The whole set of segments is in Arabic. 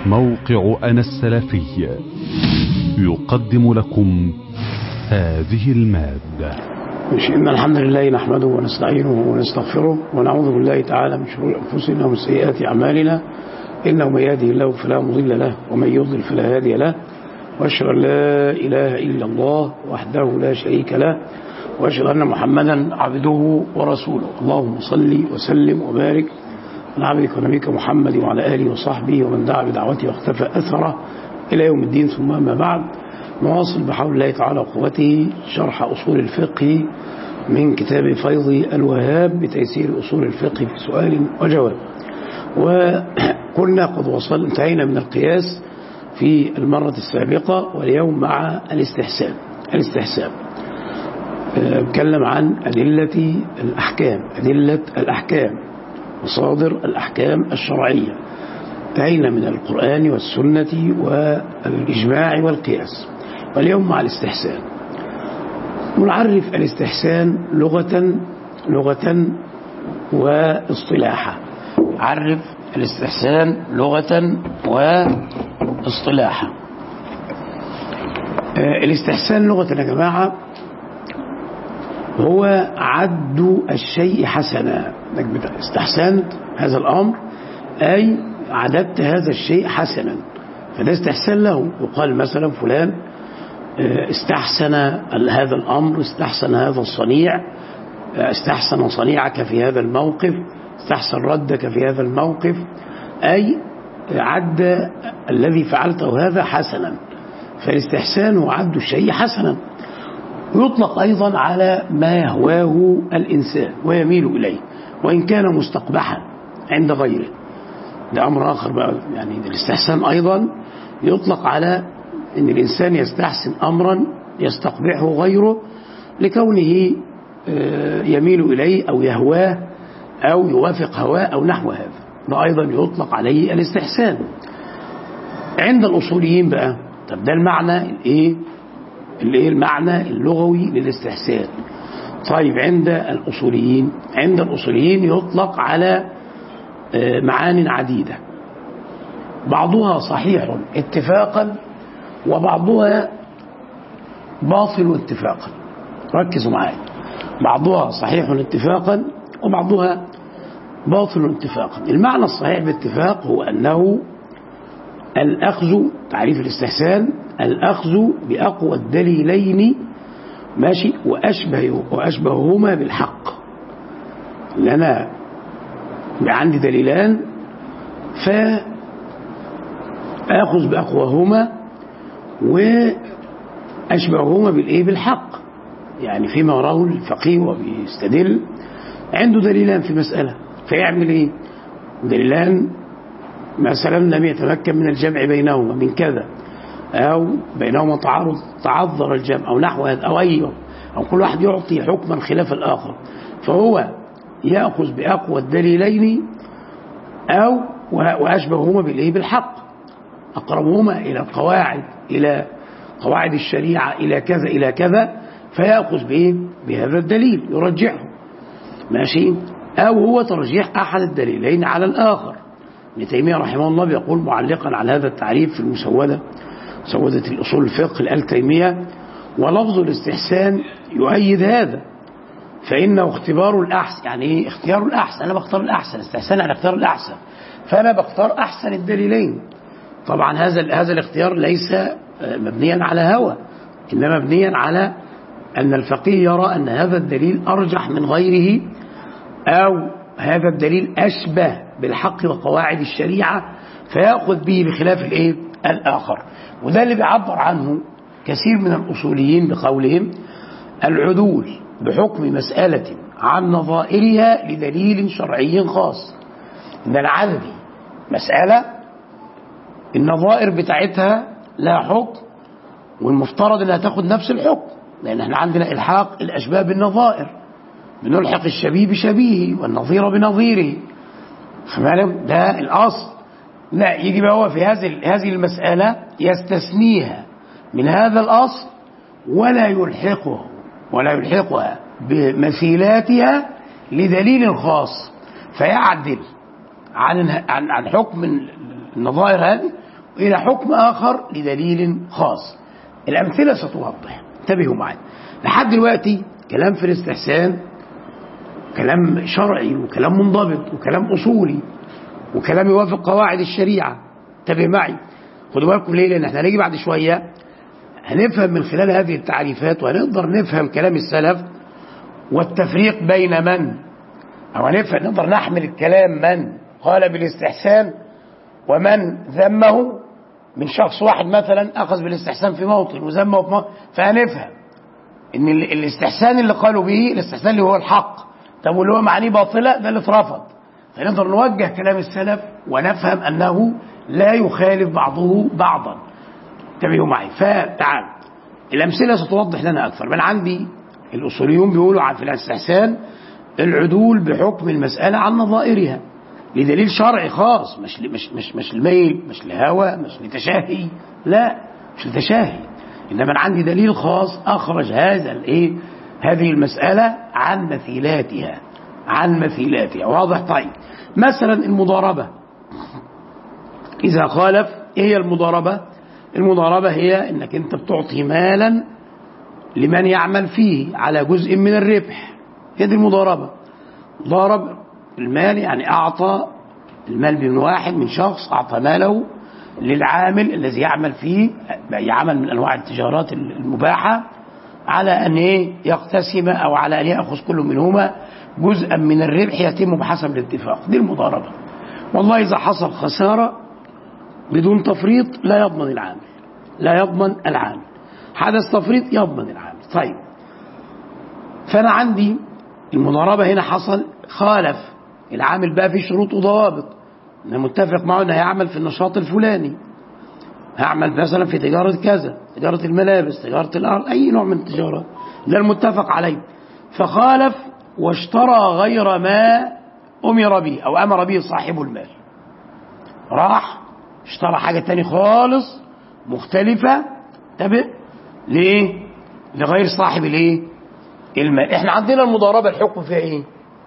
موقع أنا السلفي يقدم لكم هذه المادة. إن الحمد لله نحمده ونستعينه ونستغفره ونعوذ بالله تعالى من شرور أنفسنا ومن سيئات أعمالنا، إنه من يهده الله فلا مضل له ومن يضلل فلا هادي له، وأشهد أن لا إله إلا الله وحده لا شريك له، وأشهد أن محمدا عبده ورسوله. اللهم صل وسلم وبارك على عبدك ونبيك محمد وعلى آله وصحبه ومن دعا بدعوته واختفى أثره إلى يوم الدين. ثم أما بعد، نواصل بحول الله تعالى وقوته شرح أصول الفقه من كتاب فيض الوهاب بتيسير أصول الفقه في سؤال وجواب. وكنا قد انتهينا من القياس في المرة السابقة، واليوم مع الاستحسان. نتكلم عن أدلة الأحكام مصادر الأحكام الشرعية. انتهينا من القرآن والسنة والإجماع والقياس، واليوم مع الاستحسان. نعرف الاستحسان لغة واصطلاحا. عرف الاستحسان لغة واصطلاحا. الاستحسان لغة يا جماعة هو عد الشيء حسنا. انك استحسنت هذا الأمر أي عددت هذا الشيء حسنا، فده استحسان له. يقال مثلا فلان استحسن هذا الأمر، استحسن هذا الصنيع، استحسن صنيعك في هذا الموقف، استحسن ردك في هذا الموقف، أي عد الذي فعلته هذا حسنا. فالاستحسان هو عد الشيء حسنا. ويطلق أيضا على ما يهواه الإنسان ويميل إليه وإن كان مستقبحا عند غيره. ده أمر آخر بقى. يعني الاستحسان أيضا يطلق على أن الإنسان يستحسن أمرا يستقبحه غيره لكونه يميل إليه أو يهواه أو يوافق هواه أو نحو هذا. ده أيضا يطلق عليه الاستحسان. عند الأصوليين بقى، طب ده المعنى المعنى اللغوي للاستحسان. طيب عند الأصوليين يطلق على معان عديدة، بعضها صحيح اتفاقا وبعضها باطل اتفاقا. ركزوا معايا، بعضها صحيح اتفاقا وبعضها باطل اتفاقا. المعنى الصحيح باتفاق هو أنه الأخذ، تعريف الاستحسان، الأخذ بأقوى الدليلين ماشي وأشبههما بالحق. لأنا عندي دليلان فأخذ بأقواهما وأشبههما بالحق. يعني فيما يراه الفقيه وبيستدل عنده دليلان في مسألة، فيعمل ايه؟ دليلان مثلا لم يتمكن من الجمع بينهما من كذا، أو بينهما تعذر الجمع أو نحو هذا، أو كل واحد يعطي حكما خلاف الآخر، فهو يأخذ بأقوى الدليلين أو وأشبههما بالحق، أقربهما إلى القواعد، إلى قواعد الشريعة، إلى كذا، فيأخذ بهذا الدليل يرجحه ماشي، أو هو ترجيح أحد الدليلين على الآخر. ابن تيمية رحمه الله بيقول معلقا على هذا التعريف في مسودة الأصول الفقه التيمية: ولفظ الاستحسان يؤيد هذا، فإنه اختبار الأحسن. يعني إيه اختيار الأحسن؟ أنا بختار الأحسن. استحسان يعني اختيار الأحسن، فأنا بختار أحسن الدليلين. طبعا هذا الاختيار ليس مبنيا على هوى، إنما مبنيا على أن الفقيه يرى أن هذا الدليل أرجح من غيره، أو هذا الدليل أشبه بالحق وقواعد الشريعة، فيأخذ به بخلاف الآخر. وده اللي بيعبر عنه كثير من الأصوليين بقولهم العدول بحكم مسألة عن نظائرها لدليل شرعي خاص. إن العدل مسألة النظائر بتاعتها لا حكم، والمفترض أنها تاخد نفس الحكم، لأن احنا عندنا إلحاق الأشباه بالنظائر، بنلحق الشبيه بشبيهه والنظير بنظيره. فمالهم ده الأصل. لا، يجي بقى هو في هذه المسألة يستثنيها من هذا الأصل ولا يلحقها بمثيلاتها لدليل خاص، فيعدل عن حكم النظائر هذه وإلى حكم آخر لدليل خاص. الأمثلة ستوضح، انتبهوا معي. لحد دلوقتي كلام في الاستحسان كلام شرعي وكلام منضبط وكلام أصولي وكلام يوافق قواعد الشريعة. انتبه معي، خدوا بالكم ليه؟ لأن احنا هنيجي بعد شوية هنفهم من خلال هذه التعريفات وهنقدر نفهم كلام السلف والتفريق بين من، أو نقدر نحمل الكلام من قال بالاستحسان ومن ذمه، من شخص واحد مثلا أخذ بالاستحسان في موطن وذمه في موطن، فهنفهم إن الاستحسان اللي قالوا به الاستحسان اللي هو الحق، طب واللي هو معنيه باطلة ده اللي اترفض. فنقدر نوجه كلام السلف ونفهم أنه لا يخالف بعضه بعضا. انتبهوا معي. فتعال الأمثلة ستوضح لنا أكثر. من عندي الأصوليون بيقولوا في الاستحسان العدول بحكم المسألة عن نظائرها لدليل شرعي خاص، مش الميل، مش الهوى، مش لتشاهي، لا مش لتشاهي، إنما عندي دليل خاص أخرج هذه المسألة عن مثيلاتها. واضح؟ طيب مثلا المضاربة إذا خالف، إيه هي المضاربة؟ المضاربة هي إنك أنت بتعطي مالا لمن يعمل فيه على جزء من الربح، هي دي المضاربة. ضارب المال يعني أعطى المال من واحد، من شخص أعطى ماله للعامل الذي يعمل فيه يعمل من أنواع التجارات المباحة على أن يقتسم أو على أن يأخذ كل منهما جزءا من الربح يتم بحسب الاتفاق. دي المضاربة. والله إذا حصل خسارة بدون تفريط لا يضمن العامل، حدث تفريط يضمن العامل. طيب فأنا عندي المضاربة هنا حصل خالف العامل بقى في شروط وضوابط، أنا متفق معه أنه هيعمل في النشاط الفلاني، هعمل مثلا في تجارة كذا، تجارة الملابس، تجارة الأرض، أي نوع من التجارات، ده المتفق عليه. فخالف واشترى غير ما أمر به أو أمر به صاحب المال، راح اشترى حاجة تاني خالص مختلفة، تبع ليه؟ لغير صاحب المال. احنا عندنا المضاربة الحكم فيها ايه؟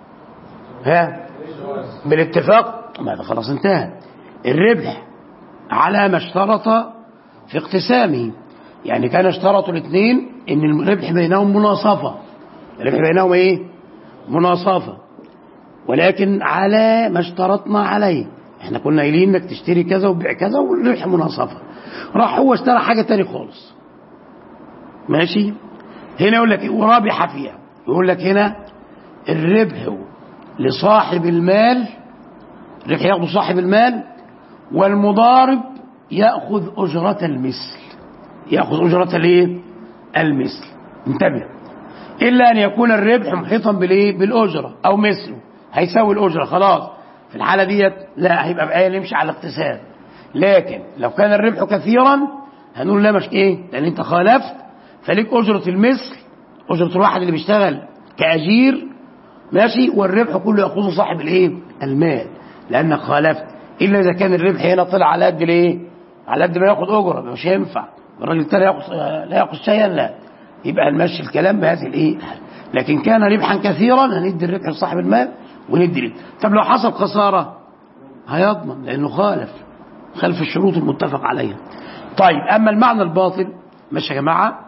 بالاتفاق، ماذا خلاص انتهى. الربح على ما اشترط في اقتسامه، يعني كان اشترطوا الاثنين ان الربح بينهم مناصفة، الربح بينهم مناصفة، ولكن على ما اشترطنا عليه، احنا كنا قايلين انك تشتري كذا وبيع كذا والربح مناصفة، راح هو اشترى حاجة تاني خالص، ماشي. هنا يقول لك ورابح فيها، يقول لك هنا الربح لصاحب المال، الربح ياخذ صاحب المال، والمضارب ياخذ أجرة المثل، ياخذ أجرة المثل. انتبه، إلا أن يكون الربح محيطا بالأجرة أو مثله، هيساوي الأجرة خلاص. في الحالة ديت لا، هيبقى بقى نمشي على الاقتسام. لكن لو كان الربح كثيرا هنقول لا، مش لأن انت خالفت، فليك أجرة المثل، أجرة الواحد اللي بيشتغل كأجير، ماشي، والربح كله يأخذه صاحب المال، لأنك خالفت. إلا إذا كان الربح هنا طلع على قد على قد ما يأخذ أجرة، مش هينفع الراجل التاني لا يأخذ شيئا، لا، يبقى نمشي الكلام بهذه لكن كان ربحا كثيرا هندي الربح لصاحب المال وندي. طب لو حصل خسارة هيضمن، لأنه خالف الشروط المتفق عليها. طيب أما المعنى الباطل، ماشي يا جماعة،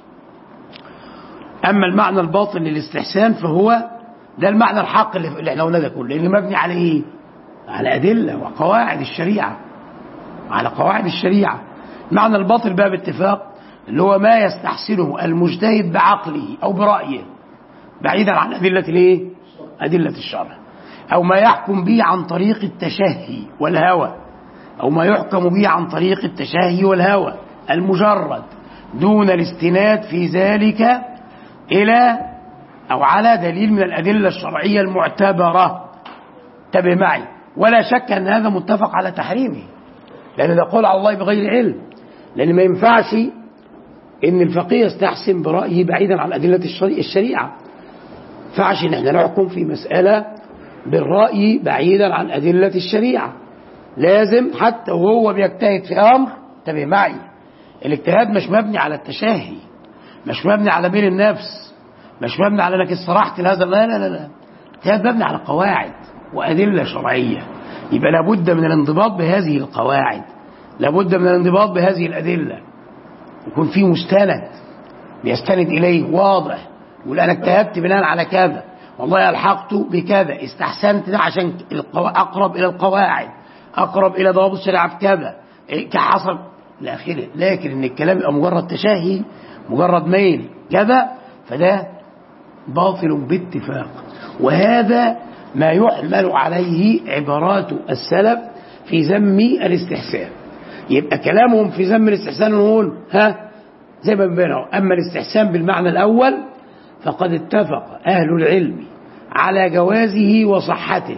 أما المعنى الباطل للاستحسان فهو ده المعنى الحق اللي احنا قلنا ده كله، اللي مبني على على أدلة وقواعد الشريعة، على قواعد الشريعة. المعنى الباطل بقى باتفاق اللي هو ما يستحسنه المجتهد بعقله أو برأيه بعيدا عن أدلة الشرع، أو ما يحكم به عن طريق التشهي والهوى، أو ما يحكم به عن طريق التشهي والهوى المجرد دون الاستناد في ذلك إلى أو على دليل من الأدلة الشرعية المعتبرة. انتبه معي، ولا شك أن هذا متفق على تحريمه، لأن ده قول على الله بغير علم، لأن ما ينفعش إن الفقيه يستحسن برأيه بعيدا عن أدلة الشريعة. ما ينفعش إن احنا نحكم في مسألة بالرأي بعيدا عن أدلة الشريعة، لازم حتى وهو بيجتهد في أمر، انتبه معي، الاجتهاد مش مبني على التشهي، مش مبني على ميل النفس، مش مبني على انك استرحت لهذا، لا لا لا، الاجتهاد مبني على قواعد وأدلة شرعية، يبقى لابد من الانضباط بهذه القواعد. لابد من الانضباط بهذه الأدلة، يكون في مستند بيستند إليه واضح، يقول أنا اجتهدت بناء على كذا، والله ألحقت بكذا، استحسنت ده عشان أقرب إلى القواعد، أقرب إلى ضوابط الشريعة في كذا كحصل إلى آخره. لكن إن الكلام يبقى مجرد تشهي، مجرد ميل كذا، فده باطل باتفاق. وهذا ما يحمل عليه عبارات السلف في ذم الاستحسان. يبقى كلامهم في ذم الاستحسان نقول زي ما بينهم. أما الاستحسان بالمعنى الأول فقد اتفق أهل العلم على جوازه وصحته،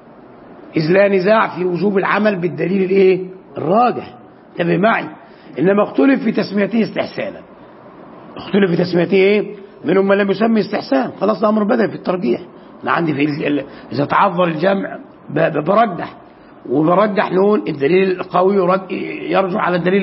إذ لا نزاع في وجوب العمل بالدليل الراجح. انتبه معي. إنما اختلف في تسميته استحسانا، اختلف في تسميته منهم من لم يسمي استحسان، خلاص الأمر بدأ في الترجيح. أنا عندي في إذا تعذر الجمع برجح، وبرجح نقول الدليل القوي يرجع على الدليل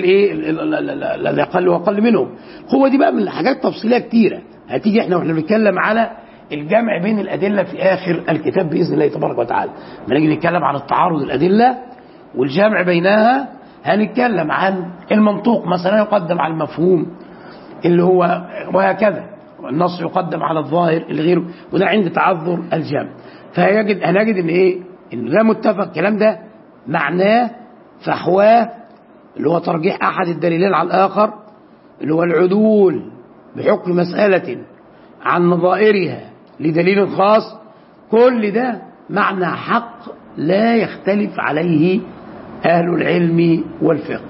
الذي أقل وأقل منهم. القوة دي بقى من حاجات تفصيلية كتيرة هتيجي احنا بنتكلم على الجمع بين الأدلة في آخر الكتاب بإذن الله تبارك وتعالى. لما نيجي نتكلم عن التعارض الأدلة والجمع بينها، هنتكلم عن المنطوق مثلا يقدم على المفهوم اللي هو وهكذا، والنص يقدم على الظاهر اللي غيره، وده عند تعذر الجمع. هنجد ان لا متفق الكلام ده معناه فحواه اللي هو ترجيح احد الدليلين على الاخر، اللي هو العدول بحكم مسألة عن نظائرها لدليل خاص. كل ده معنى حق لا يختلف عليه أهل العلم والفقه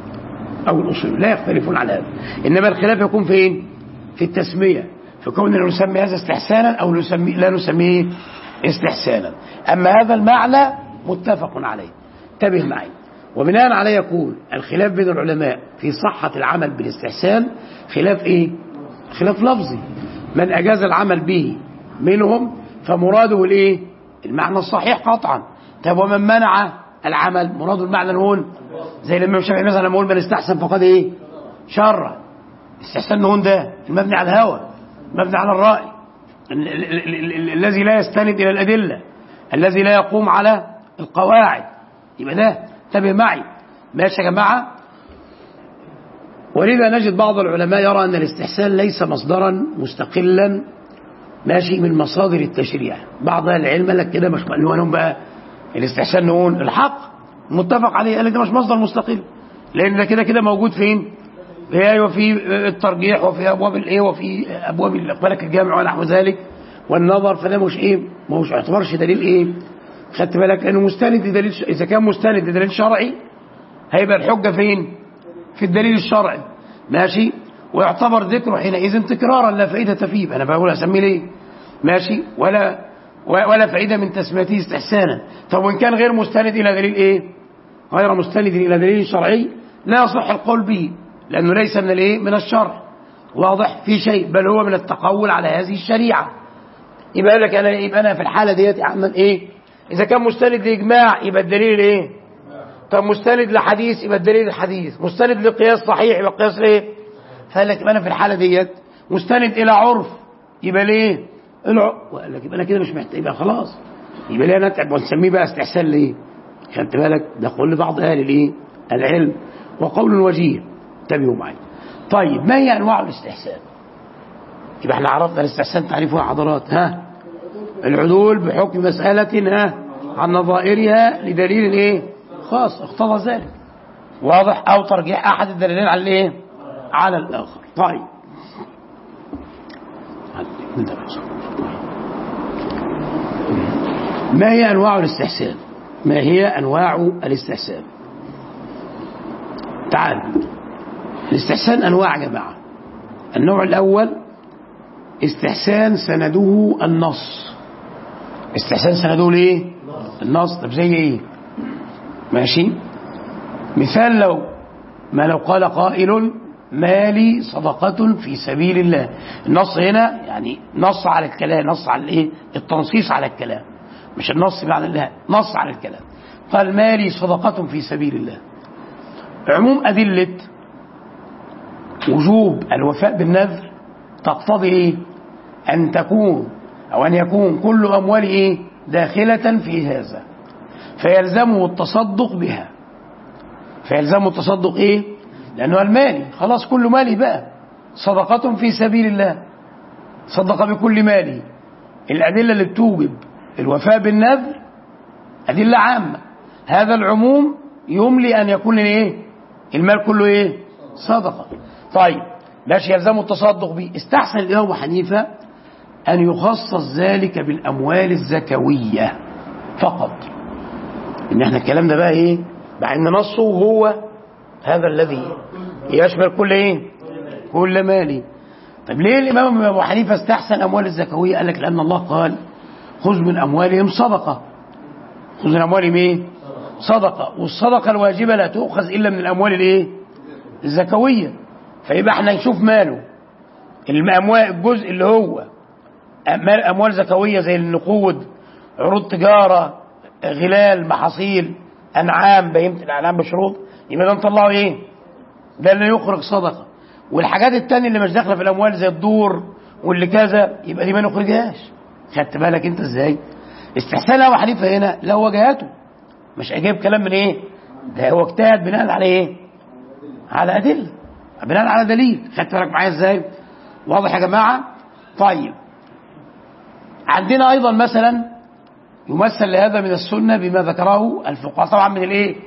أو الأصول، لا يختلفون على هذا. إنما الخلاف يكون فين؟ في التسمية، فكوننا نسمي هذا استحسانا أو لا نسميه استحسانا. أما هذا المعنى متفق عليه. انتبه معي. وبناء عليه يقول الخلاف بين العلماء في صحة العمل بالاستحسان خلاف خلاف لفظي. من أجاز العمل به منهم فمراده المعنى الصحيح قطعا. طب ومن منع العمل مراده المعنى نقول زي الإمام الشافعي مثلا لما يقول من استحسن فقد شرع. استحسان نقول ده المبني على الهوى، المبني على الرأي، الذي لا يستند إلى الأدلة، الذي لا يقوم على القواعد. يبقى ده انتبه معي. ماشي يا جماعة. ولذا نجد بعض العلماء يرى أن الاستحسان ليس مصدرا مستقلا ماشي من مصادر التشريع. بعض العلم قال لك كده مش مقلوانهم بقى الاستحسان نقول الحق متفق عليه، قال لك ده مش مصدر مستقل، لأن ده كده موجود فين؟ وفي الترجيح وفي أبواب وفي أبواب بالك الجامع ونحو ذلك والنظر. فده مش اعتبرش دليل خدت بالك لأنه مستند لدليل. إذا كان مستند لدليل شرعي هيبقى الحجة فين؟ في الدليل الشرعي ماشي، ويعتبر ذكره حينئذ تكرارا لا فائدة فيه. أنا بقول أسميه ليه ماشي ولا فائدة من تسميته استحسانا. طب وإن كان غير مستند إلى دليل غير مستند إلى دليل شرعي لا يصح القول به، لأنه ليس من الشرع واضح في شيء، بل هو من التقول على هذه الشريعة. يبقى لك أنا في الحالة ديت أعمل إذا كان مستند لإجماع يبقى الدليل طب مستند لحديث يبقى الدليل الحديث، مستند لقياس صحيح يبقى قياس فقال لك أنا في الحالة ديت مستند إلى عرف يبقى وقال لك يبقى أنا كده مش محتاج، يبقى خلاص يبقى ليه نتعب ونسميه بقى استحسان ليه؟ خدت بالك؟ ده قول بعض أهل العلم وقول وجيه. انتبهوا معي. طيب ما هي أنواع الاستحسان؟ يبقى احنا عرفنا الاستحسان تعريفها حضرات. العدول بحكم مسألة عن نظائرها لدليل خاص اقتضى ذلك واضح، أو ترجيح أحد الدليلين على على الآخر. طيب ما هي أنواع الاستحسان؟ ما هي أنواع الاستحسان؟ تعال. الاستحسان أنواع يا جماعة. النوع الأول استحسان سنده النص. استحسان سنده النص. طب زي ماشي. مثال لو قال قائل ما لي صدقة في سبيل الله. النص هنا يعني نص على الكلام، نص على التنصيص على الكلام، مش النص بعد الله، نص على الكلام. قال ما لي صدقة في سبيل الله. عموم أدلة وجوب الوفاء بالنذر تقتضي أن تكون أو أن يكون كل أمواله داخلة في هذا، فيلزمه التصدق بها. فيلزمه التصدق ايه؟ لانه المالي خلاص كله مالي بقى، صدقة في سبيل الله، صدق بكل ماله. الأدلة اللي بتوجب الوفاء بالنذر أدلة عامة، هذا العموم يملي أن يكون ايه؟ المال كله ايه؟ صدقة. طيب ماشي، يلزمه التصدق به. استحسن الإمام أبو حنيفة أن يخصص ذلك بالأموال الزكوية فقط، إن احنا الكلام ده بقى ايه؟ مع إن نصه هو هذا الذي يشمل كل ايه؟ كل مالي. طب ليه الإمام أبو حنيفة استحسن الأموال الزكوية؟ قال لك لأن الله قال خذ من أموالهم صدقة، خذ من أموالهم ايه؟ صدقة، والصدقة الواجبة لا تؤخذ إلا من الأموال الايه؟ الزكوية. فيبقى احنا نشوف ماله الأموال، الجزء اللي هو أموال زكوية زي النقود، عروض تجارة، غلال، محاصيل، أنعام، بهيمة الأنعام بشروط، يبقى ده نطلعه ايه؟ ده اللي يخرج صدقة. والحاجات التانية اللي مش داخلة في الأموال زي الدور واللي كذا يبقى دي ما نخرجهاش. خدت بالك انت ازاي؟ استحسان أبو حنيفة هنا له وجهاته، مش أجيب كلام من ايه؟ ده هو اجتهد بناء على ايه؟ على أدلة، بناء على دليل. خدت بالك معايا ازاي؟ واضح يا جماعة؟ طيب عندنا أيضا مثلا يمثل لهذا من السنة بما ذكره الفقهاء طبعا من الايه؟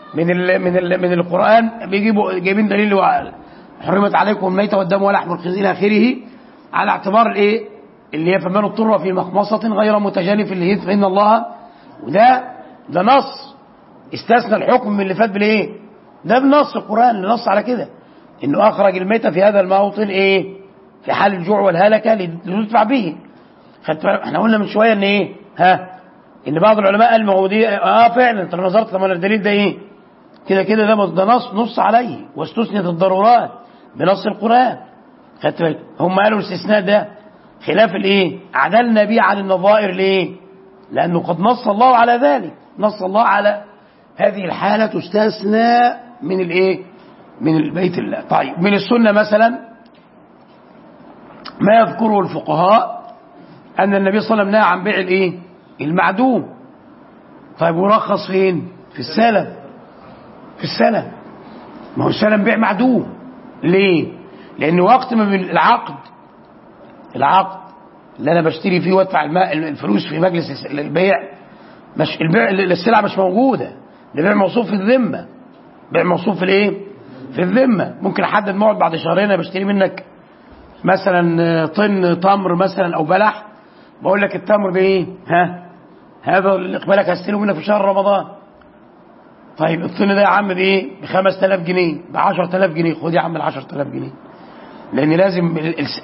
من القرآن، جايبين دليل حرمت عليكم الميتة والدم ولحم الخنزير إلى آخره، على اعتبار الايه؟ اللي هي فمن اضطر في مخمصة غير متجانف للإثم فإن الله، وده نص استثنى الحكم من اللي فات بالايه؟ ده بنص القرآن اللي نص على كده، انه اخرج الميتة في هذا الموطن ايه؟ في حال الجوع والهلكة لندفع به. احنا قلنا من شوية ان ايه؟ ان بعض العلماء قال ما هو دي فعلا انت لو نظرت لما الدليل ده ايه؟ كده ده نص عليه، واستثنت الضرورات بنص القرآن. خدت بالك؟ هم قالوا الاستثناء ده خلاف الايه؟ عدلنا به عن النظائر ليه؟ لانه قد نص الله على ذلك، نص الله على هذه الحالة تستثنى من الايه؟ من بيت الله. طيب من السنة مثلا ما يذكره الفقهاء ان النبي صلى الله عليه وسلم نهى عن بيع الايه؟ المعدوم. طيب ورخص فين؟ في السلم. في السلم، ما هو السلم بيع معدوم. ليه؟ لان وقت ما من العقد اللي انا بشتري فيه وادفع الفلوس في مجلس البيع، مش البيع السلعه مش موجوده، ده بيع موصوف في الذمه، بيع موصوف في الايه؟ في الذمه. ممكن احدد موعد بعد شهرين انا بشتري منك مثلا طن تمر مثلا او بلح، بقول لك التمر بايه؟ هذا اللي اقبالك هستلمه منك في شهر رمضان. طيب الطن ده يا عم بايه؟ ب 5000 جنيه، ب 10000 جنيه، خد يا عم ال 10000 جنيه، لان لازم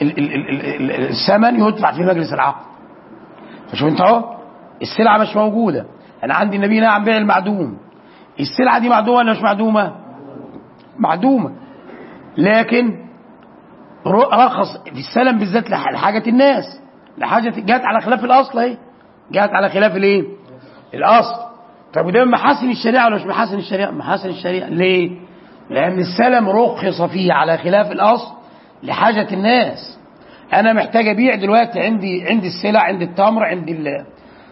الثمن يدفع في مجلس العقد. فشوف انت اهو السلعه مش موجوده، انا عندي النبي نهى عن بيع المعدوم. السلعه دي معدومه ولا مش معدومه؟ معدومه، لكن رخص في السلم بالذات لحاجه الناس، لحاجه جت على خلاف الاصل اهي، جت على خلاف الايه؟ الاصل. طب وده من محاسن الشريعه ولا مش محاسن الشريعه؟ محاسن الشريعه. ليه؟ لان السلم رخص فيه على خلاف الاصل لحاجه الناس. انا محتاج ابيع دلوقتي، عندي السلع، عندي التمر، عندي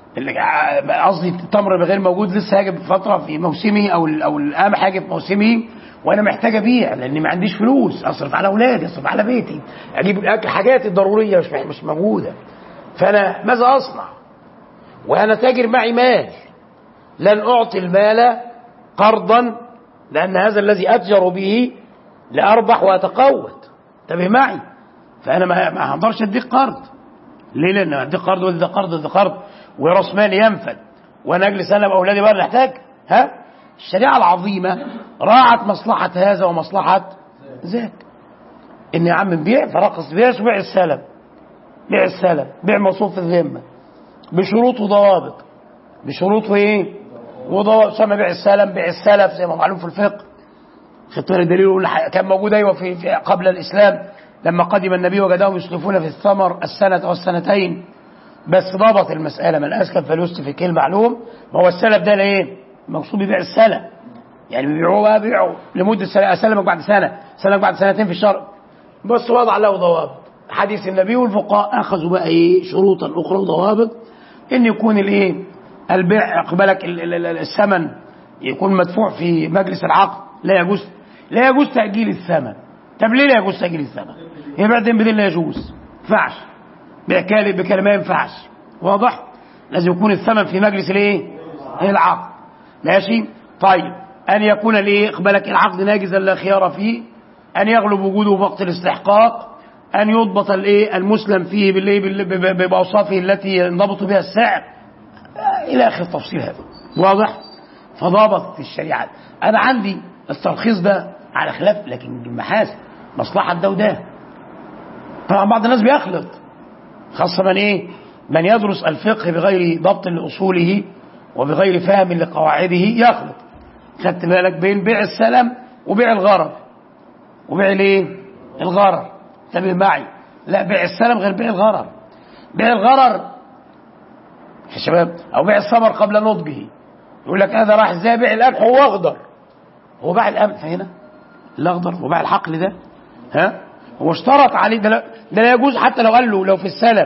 قصدي التمر غير موجود لسه، هاجي بفتره في موسمه او القمح هاجي في موسمه، وانا محتاج ابيع لاني ما عنديش فلوس اصرف على اولادي، اصرف على بيتي، اجيب الاكل، حاجاتي الضروريه مش موجوده. فانا ماذا اصنع؟ وانا تاجر معي مال، لن اعطي المال قرضا لان هذا الذي اتجر به لاربح واتقوت. انتبه معي، فانا ما هقدرش اديك قرض. ليه؟ لان اديك قرض وده قرض وراس مالي ينفد، وانا اجلس انا واولادي بقى نحتاج. الشريعه العظيمه راعت مصلحه هذا ومصلحه ذاك، ان يا عم نبيع فرخص بيع السلم، بيع السلم بيع موصوف في الذمه بشروط وضوابط، بشروط وايه؟ وضوابط. سمى بيع السلم بيع السلف زي ما معلوم في الفقه. خدت الدليل كان موجود ايوه في قبل الاسلام، لما قدم النبي وجدهم يسلفون في الثمر السنه والسنتين، بس ضبط المساله، من اسلم فليسلف في كل معلوم. ما هو السلف ده ايه؟ مقصود بيع السلم، يعني بيبيعوه لمده سنه، اسلمك بعد سنه، سلمك بعد سنتين في الشرع، بس وضع له ضوابط. حديث النبي والفقهاء اخذوا بقى ايه؟ شروطا اخرى وضوابط، ان يكون الايه؟ البيع اقبلك الثمن يكون مدفوع في مجلس العقد لا يجوز تأجيل الثمن. طب ليه لا يجوز تأجيل الثمن؟ هي بعدين بدين لا يجوز، ما ينفعش بكلمة، ما ينفعش. واضح؟ لازم يكون الثمن في مجلس الايه؟ العقد. ماشي؟ طيب أن يكون الايه؟ اقبلك العقد ناجزا لا خيار فيه، أن يغلب وجوده وقت الاستحقاق، أن يضبط الايه؟ المسلم فيه بأوصافه التي ينضبط بها السعر، إلى آخر التفصيل هذا. واضح؟ فضابط الشريعة. أنا عندي الترخيص ده على خلاف، لكن المحاسن مصلحة ده وده. طبعا بعض الناس بيخلط، خاصة من يدرس الفقه بغير ضبط لأصوله وبغير فهم لقواعده يخلط. خدت بالك بين بيع السلم وبيع الغرر وبيع الغرر. انتبه معي، لا بيع السلم غير بيع الغرر. بيع الغرر يا شباب، او بيع الثمر قبل نضجه، يقول لك هذا راح ازاي؟ بيع القمح هو اخضر، هو باع القمح هنا الاخضر وباع الحقل ده، هو اشترط عليه ده لا يجوز. حتى لو قال له لو في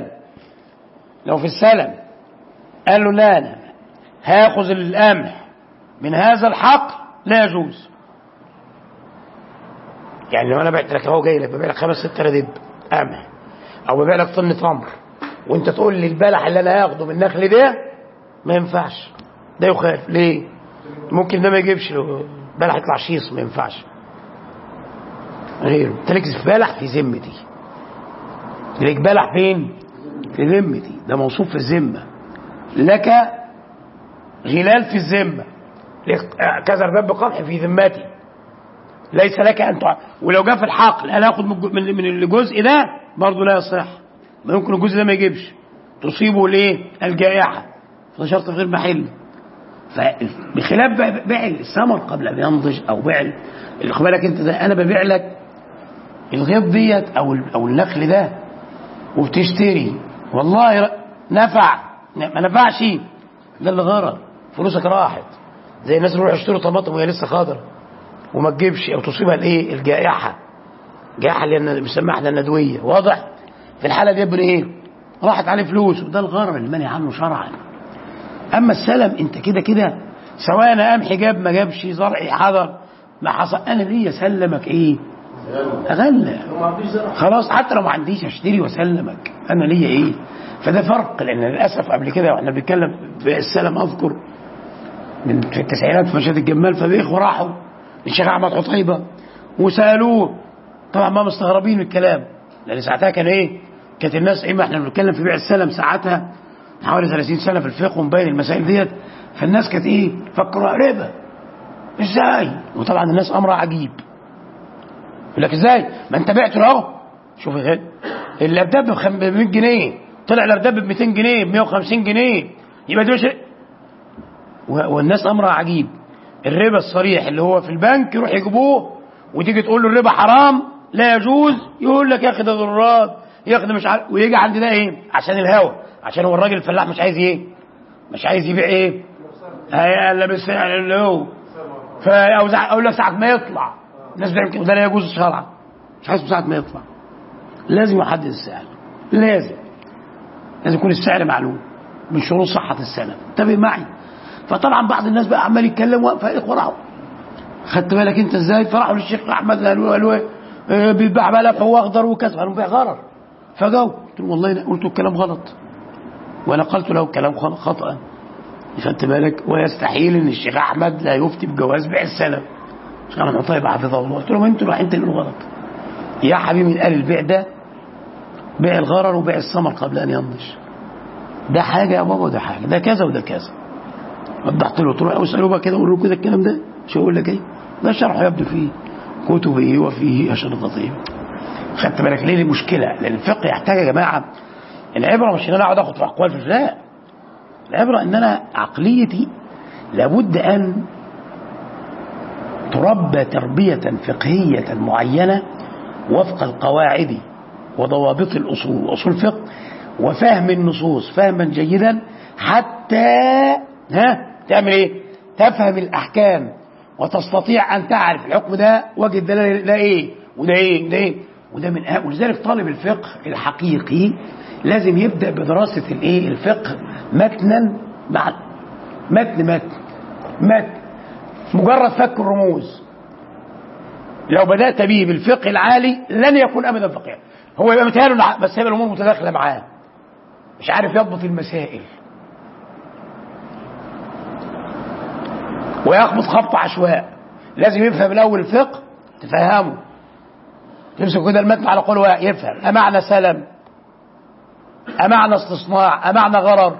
السلم قال له لا انا هاخذ القمح من هذا الحقل، لا يجوز. يعني لو انا بعت لك، اهو جاي لك ببيع لك 5-6 ردب قمح، او ببيع لك طن تمر، وانت تقول لي البلح اللي انا هاخده من النخل ده ما ينفعش، ده يخالف. ليه؟ ممكن ده ما يجيبش بلح يطلع شيص، ما ينفعش غيره. انت ليك بلح في ذمتي، ليك بلح فين؟ في ذمتي، ده موصوف في الذمه، لك غلال في الذمه، لك كذا رباب قمح في ذمتي، ليس لك ان ولو جاء في الحقل انا اخذ من الجزء ده برضه لا يصح، ما يمكن الجزء ده ما يجيبش، تصيبه الجائحه، فده شرط غير محل. فبخلاف بيع الثمر قبل ان ينضج، او بيع اللي خد بالك انت ده، انا ببيع لك الغيط ديت او النخل ده وبتشتري، والله نفع ما نفعش، ده اللي غرر، فلوسك راحت. زي الناس اللي يروحوا يشتروا طماطم وهي لسه خضرا وما تجيبش، او تصيبها الجائحه اللي بنسميها احنا الندويه. واضح؟ في الحاله دي ابن راحت عليه فلوس، وده الغرر اللي منهي عنه شرعا. اما السلم انت كده سواء انا قمحي جاب ما جابش، زرعي حضر ما حصل، انا ليا سلمك اغلى خلاص، حتى لو ما عنديش اشتري واسلمك، انا ليا فده فرق. لان للاسف قبل كده واحنا بنتكلم في السلم، اذكر في التسعينات في مشهد الجمال، فالاخوه راحوا للشيخ احمد حطيبه وسالوه، طبعا ما مستغربين الكلام، لان ساعتها كانت الناس ما احنا بنتكلم في بيع السلم ساعتها حوالي 30 سنه في الفقه ومبين المسائل ديت، فالناس كانت فكروا ربا ازاي، وطبعا الناس امرها عجيب، يقول لك ازاي ما انت بعته له، شوف الارداب ب 100 جنيه طلع الارداب ب 200 جنيه ب 150 جنيه، يبقى ده شيء. والناس امرها عجيب، الربا الصريح اللي هو في البنك يروح يجيبوه، وتيجي تقول له الربا حرام لا يجوز، يقول لك يا اخي ده ضرورات، ياخد مش عارف، ويجي عند ده عشان الهوى، عشان هو الراجل الفلاح مش عايز مش عايز يبيع الا بالسعر اللي هو، اقول لك ساعه ما يطلع الناس بتعمل ده لا يجوز شرعا، مش عايز ساعه ما يطلع، لازم يحدد السعر، لازم يكون السعر معلوم من شروط صحه السلم. انتبه معي. فطبعا بعض الناس بقى عمال يتكلم، فالاخوه راحوا، خدت بالك انت ازاي؟ فراحوا للشيخ احمد قالوا بيباع بلح هو اخضر وكذا، قالوا بيع غرر، فجاوا قلت له والله قلت الكلام غلط، وانا قلت له كلام خطأ، خدت بالك؟ ويستحيل ان الشيخ احمد لا يفتي بجواز بيع السلم. الشيخ احمد حطيب حفظه الله، قلت له ما انتوا رايحين تقولوا غلط يا حبيبي، قال البيع ده بيع الغرر وبيع الثمر قبل ان ينضج، ده حاجه يا بابا، ده حاجه، ده كذا وده كذا. وضحت له، تروح اسالوا بقى كده، قولوا كده الكلام ده، شو اقول لك ده شرح يبدو فيه كتبه وفيه اشرطته. خدت بالك ليه المشكله؟ لان الفقه يحتاج يا جماعه، العبره مش ان انا اقعد اخد في اقوال في الفقه، العبره ان انا عقليتي لابد ان تربى تربيه فقهيه معينه وفق القواعد وضوابط الاصول، اصول الفقه، وفهم النصوص فهما جيدا، حتى تعمل تفهم الاحكام وتستطيع ان تعرف الحكم ده وجه الدلاله ده وده وده من ولذلك طالب الفقه الحقيقي لازم يبدا بدراسه الفقه متنا مع متن مجرد فك الرموز لو بدأت به بالفقه العالي لن يكون أبدا فقيها. هو يبقى متهيأله بس هيبقى الأمور متداخلة معاه، مش عارف يضبط المسائل ويخبط خبط عشواء. لازم يفهم الأول الفقه، تفهمه، تمسك كده المتن على قوله يفهم أمعنى سلم، أمعنى استصناع، أمعنى غرر،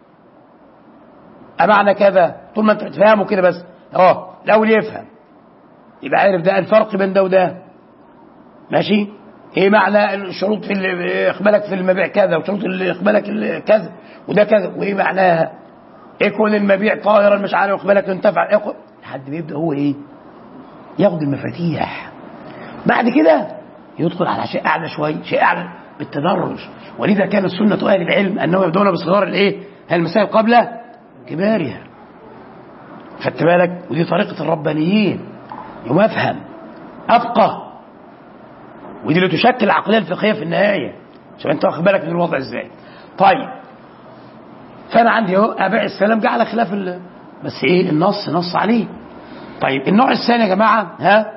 أمعنى كذا. طول ما أنت تفهمه كده بس الأول يفهم، يبقى عارف ده الفرق بين ده وده. ماشي؟ ايه معنى الشروط في اقبالك في المبيع كذا، وشروط اقبالك كذا وده كذا، وايه معناها؟ يكون المبيع طاهرا مش عارف اقبالك ينتفع لحد ما يبدا هو ايه؟ ياخد المفاتيح. بعد كده يدخل على شيء اعلى شويه، شيء اعلى بالتدرج. ولذا كانت سنه اهل العلم انهم يبدون بصغار الايه؟ المسائل قبل كبارها. خدت بالك؟ ودي طريقه الربانيين، يوم افهم افقه، ودي اللي تشكل العقليه الفقهيه في النهايه، عشان انت واخد بالك من الوضع ازاي. طيب، فانا عندي اهو ابيع السلام جه على خلاف بس ايه؟ النص نص عليه. طيب النوع الثاني يا جماعه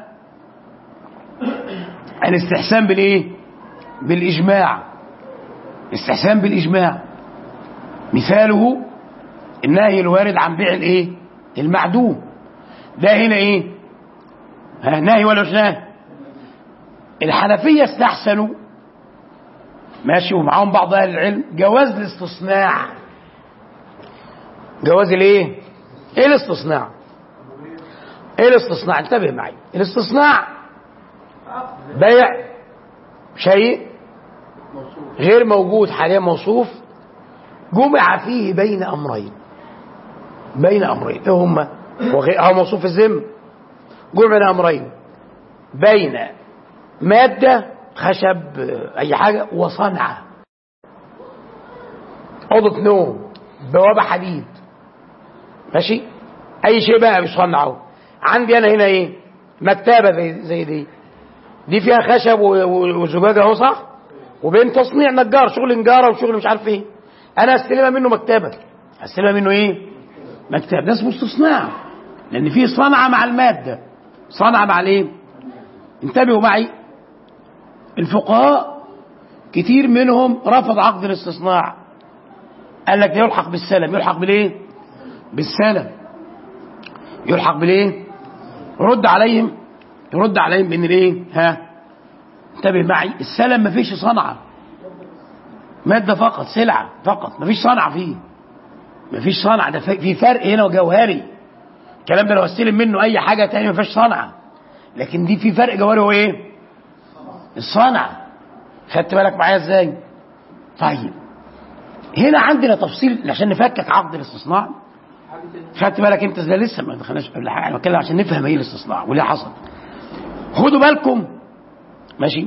الاستحسان بالايه؟ بالاجماع. استحسان بالاجماع مثاله النهي الوارد عن بيع الايه؟ المعدوم. ده هنا ايه؟ نهي ولا مش نهي؟ الحنفيه استحسنوا، ماشي، ومعاهم بعض اهل العلم، جواز الاستصناع. جواز الايه؟ ايه الاستصناع؟ ايه الاستصناع؟ انتبه معي. الاستصناع بيع شيء غير موجود حاليا موصوف، جمع فيه بين امرين. بين امرين ايه هما؟ هو موصوف في الذم، جمع بين امرين، بين ماده خشب اي حاجه وصنعه، اوضه نوم، بوابه حديد، ماشي، اي شيء بقى بيصنعه. عندي انا هنا ايه؟ مكتبه زي دي فيها خشب وزجاجه اهو، صح؟ وبين تصنيع نجار، شغل نجاره وشغل مش عارف ايه. انا هستلمها منه مكتبه، هستلمها منه ايه؟ مكتبه. ده اسمه استصناع، لان فيه صنعه مع الماده، صنعه مع الايه؟ انتبهوا معي، الفقهاء كتير منهم رفض عقد الاستصناع، قال لك يلحق بالسلم. يلحق بالايه؟ بالسلم. يلحق بالايه؟ يرد عليهم بان الايه؟ انتبه معي، السلم ما فيش صنعه، ماده فقط، سلعه فقط، ما فيش صنعه فيه، ما فيش صنعه. ده في فرق هنا وجوهري. الكلام ده لو استلم منه اي حاجه تانية ما فيش صنعه، لكن دي في فرق جوهري. هو ايه؟ الصنعه. خدت بالك معايا ازاي؟ طيب هنا عندنا تفصيل عشان نفكك عقد الاستصناع. خدت بالك انت ازاي؟ لسه ما دخلناش قبل حاجه، انا بتكلم عشان نفهم ايه الاستصناع وليه حصل. خدوا بالكم، ماشي.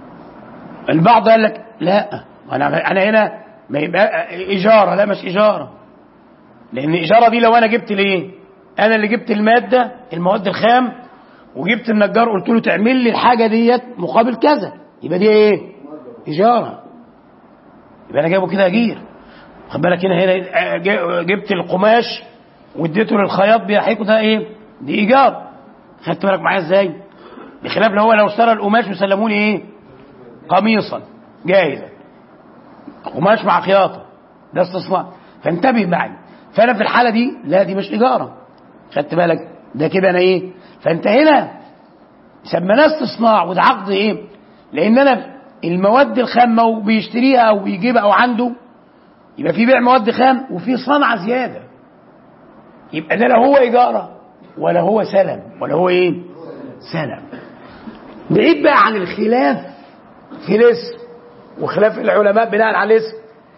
البعض قال لك لا، انا هنا ما يبقى اجاره. لا، مش اجاره، لان الاجاره دي لو انا جبت ليه؟ انا اللي جبت الماده، المواد الخام، وجبت النجار قلت له تعمل لي الحاجه ديت مقابل كذا، يبقى دي ايه؟ اجاره. يبقى انا جايبه كده اجير. خد بالك هنا جبت القماش واديته للخياط بيحيكه، ده ايه؟ دي ايجار. خدت بالك معايا ازاي؟ بخلاف لو اشترى القماش وسلموني ايه؟ قميصا جاهزا، قماش مع خياطه، ده استصناع. فانتبه معي. فانا في الحاله دي لا، دي مش ايجاره. خدت بالك؟ ده كده انا ايه؟ فانت هنا سميناه استصناع، وده عقد ايه؟ لان انا المواد الخام او بيشتريها او بيجيبها او عنده، يبقى في بيع مواد خام وفي صنعه زياده، يبقى ده لا هو ايجاره ولا هو سلم ولا هو ايه؟ سلم. بعيد بقى عن الخلاف في الاسم وخلاف العلماء بناء على الاسم.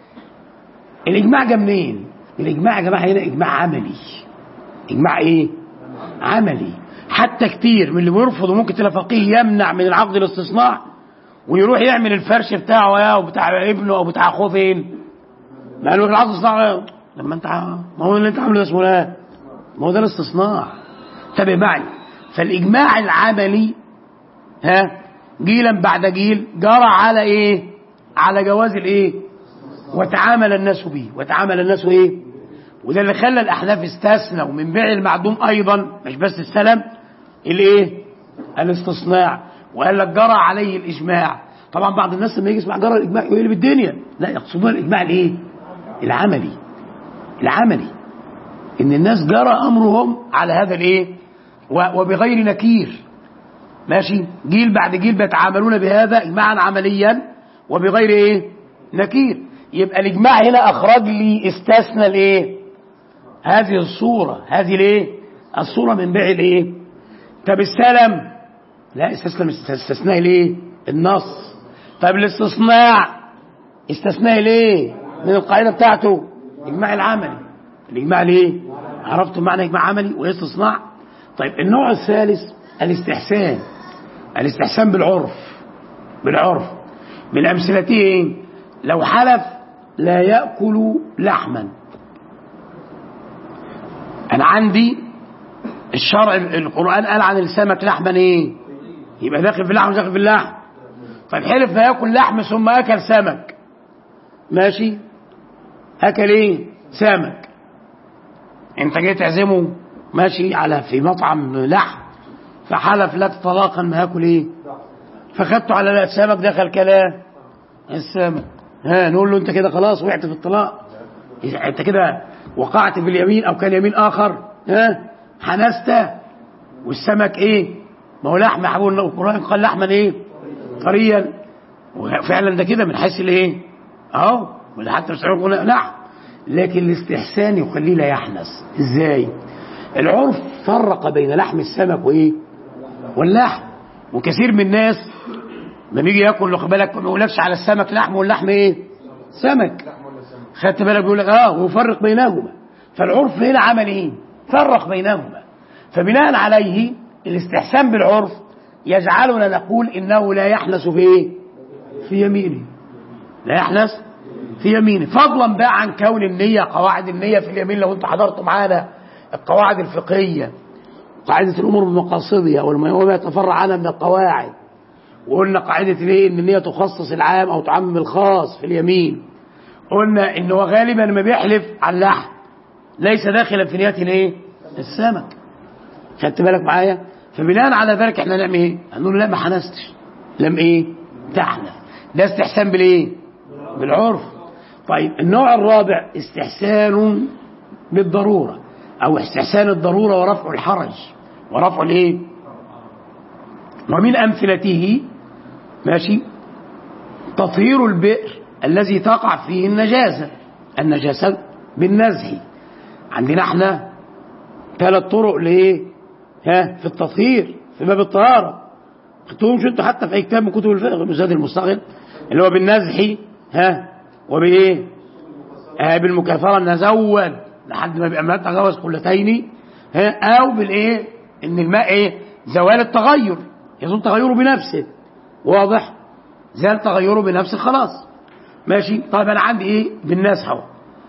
الاجماع جه منين؟ الاجماع يا جماعه هنا اجماع عملي. اجماع ايه؟ عملي. حتى كتير من اللي بيرفضوا ممكن تلاقي فقيه يمنع من العقد الاستصناع ويروح يعمل الفرش بتاعه او بتاع ابنه او بتاع اخوه فين؟ ما قالوا العقد الاستصناع. لما انت ما هو اللي انت عامله ده اسمه ايه؟ ما هو ده الاستصناع. انتبه معي. فالاجماع العملي جيلا بعد جيل جرى على ايه؟ على جواز الايه؟ وتعامل الناس به. وتعامل الناس ايه؟ وده اللي خلى الاحناف استثنوا من بيع المعدوم ايضا، مش بس السلم، الايه؟ الاستصناع، وقال لك جرى عليه الاجماع. طبعا بعض الناس لما يجي يسمع جرى الاجماع يقول لي الدنيا، لا، يقصدون الاجماع الايه؟ العملي، ان الناس جرى امرهم على هذا الايه؟ وبغير نكير. ماشي، جيل بعد جيل بيتعاملون بهذا اجماعا عمليا وبغير ايه؟ نكير. يبقى الاجماع هنا اخرج لي، استثنى الايه؟ هذه الصوره، هذه الايه؟ الصوره من بيع الايه؟ طب السلم لا، استثناء الايه؟ النص. طب الاستصناع استثناء الايه؟ من القاعده بتاعته الاجماع العملي. الاجماع الايه؟ عرفتم معنى اجماع عملي واستصناع؟ طيب النوع الثالث الاستحسان بالعرف. من امثلته ايه؟ لو حلف لا ياكل لحما. انا عندي الشرع القران قال عن السمك لحما ايه؟ يبقى داخل في اللحم مش داخل في اللحم. طيب حلف لا ياكل لحم ثم اكل سمك، ماشي، اكل ايه؟ سمك. انت جاي تعزمه ماشي على في مطعم لحم، فحلف لك طلاقا ما هاكل ايه؟ فخدته على لا السمك، دخل كلام السمك، نقول له انت كده خلاص وقعت في الطلاق، انت كده وقعت في اليمين او كان يمين اخر، حنست والسمك ايه؟ ما هو لحم يا حبيبي، القران قال لحما ايه؟ طريا. وفعلا ده كده من حيث الايه؟ اهو حتى الشعور لحم، لكن الاستحسان يخليه لا يحنس. ازاي؟ العرف فرق بين لحم السمك وايه؟ واللحم. وكثير من الناس لما يجي ياكل، خد بالك، ما يقولكش على السمك لحم واللحم ايه؟ سمك. خدت بالك؟ بيقول لك ويفرق بينهما. فالعرف هنا عمل ايه؟ فرق بينهما. فبناء عليه الاستحسان بالعرف يجعلنا نقول انه لا يحنس في ايه؟ في يمينه. لا يحنس في يمينه، فضلا بقى عن كون النية، قواعد النية في اليمين. لو انت حضرتوا معانا القواعد الفقهية، قاعدة الأمور بمقاصدها وما يتفرع عنها من القواعد، وقلنا قاعدة الايه؟ ان النية تخصص العام او تعمم الخاص في اليمين. قلنا ان هو غالبا لما بيحلف على اللحم ليس داخلا في نية الايه؟ السمك. خدت بالك معايا؟ فبناء على ذلك احنا نعمل ايه؟ هنقول لا، ما حنستش، لم ايه؟ تحنث. ده استحسان بالايه؟ بالعرف. طيب النوع الرابع استحسان بالضرورة، او استحسان الضرورة ورفع الحرج ورفع الايه؟ ومن امثلته ماشي تطهير البئر الذي تقع فيه النجاسة بالنزح. عندنا احنا 3 طرق لايه؟ في التطهير في باب الطهارة، خدتوهمش انتوا حتى في اي كتاب من كتب الفقه، زاد المستغل، اللي هو بالنزح وبايه؟ بالمكافرة، نزود لحد ما بيبقى تجاوز قلتين، او بالايه؟ ان الماء ايه؟ زوال التغير، يزول تغيره بنفسه. واضح؟ زال تغيره بنفسه خلاص، ماشي. طيب انا عندي ايه؟ بالنزح اهو.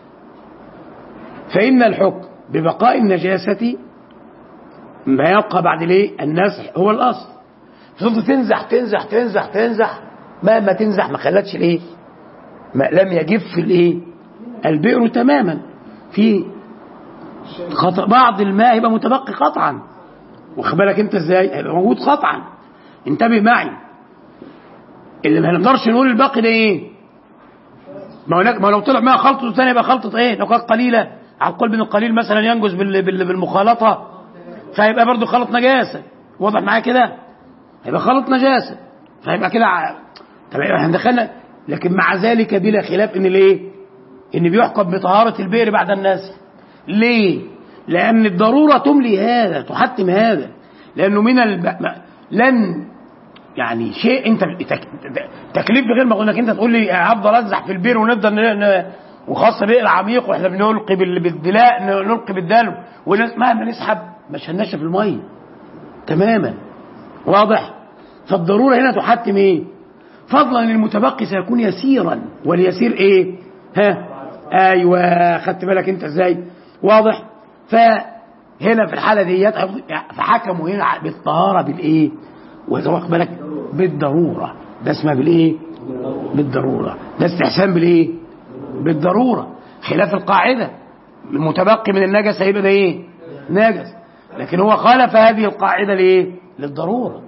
فان الحكم ببقاء النجاسة ما يبقى بعد الايه؟ النزح هو الاصل. فضلت تنزح مهما تنزح ما خلتش الايه؟ ما لم يجف الايه؟ البئر تماما. في بعض الماء يبقى متبقي قطعا، واخد بالك انت ازاي؟ هيبقى موجود قطعا. انتبه معي، اللي ما نقدرش نقول الباقي ده ايه؟ ما لو طلع ماء خلطه ثاني يبقى خلطه ايه؟ لو كانت قليله، على القول من القليل مثلا ينجز بالمخالطه، فهيبقى برضه خلط نجاسه. واضح معايا كده؟ هيبقى خلط نجاسه، فهيبقى كده طب احنا دخلنا. لكن مع ذلك بلا خلاف ان الايه؟ ان بيحكم بطهاره البئر بعد النزح. ليه؟ لان الضروره تملي هذا، تحتم هذا، لانه من لن يعني شيء انت تكليف بغير ما قلنا. انت تقول لي هفضل انزح في البئر ونفضل وخاصه بئر عميق واحنا بنلقي بالدلاء، نلقي بالدلو، مهما نسحب مش هننشف الميه تماما. واضح؟ فالضروره هنا تحتم ايه؟ فضلا ان المتبقي سيكون يسيرا، واليسير ايه؟ ايوه، خدت بالك انت ازاي؟ واضح؟ فهنا في الحاله ديت فحكموا هنا بالطهاره بالايه؟ واخد بالك؟ بالضروره. ده اسمها بالايه؟ بالضروره. ده استحسان بالايه؟ بالضروره، خلاف القاعده المتبقي من النجس هيبقى ده ايه؟ نجس. لكن هو خالف هذه القاعده لايه؟ للضروره.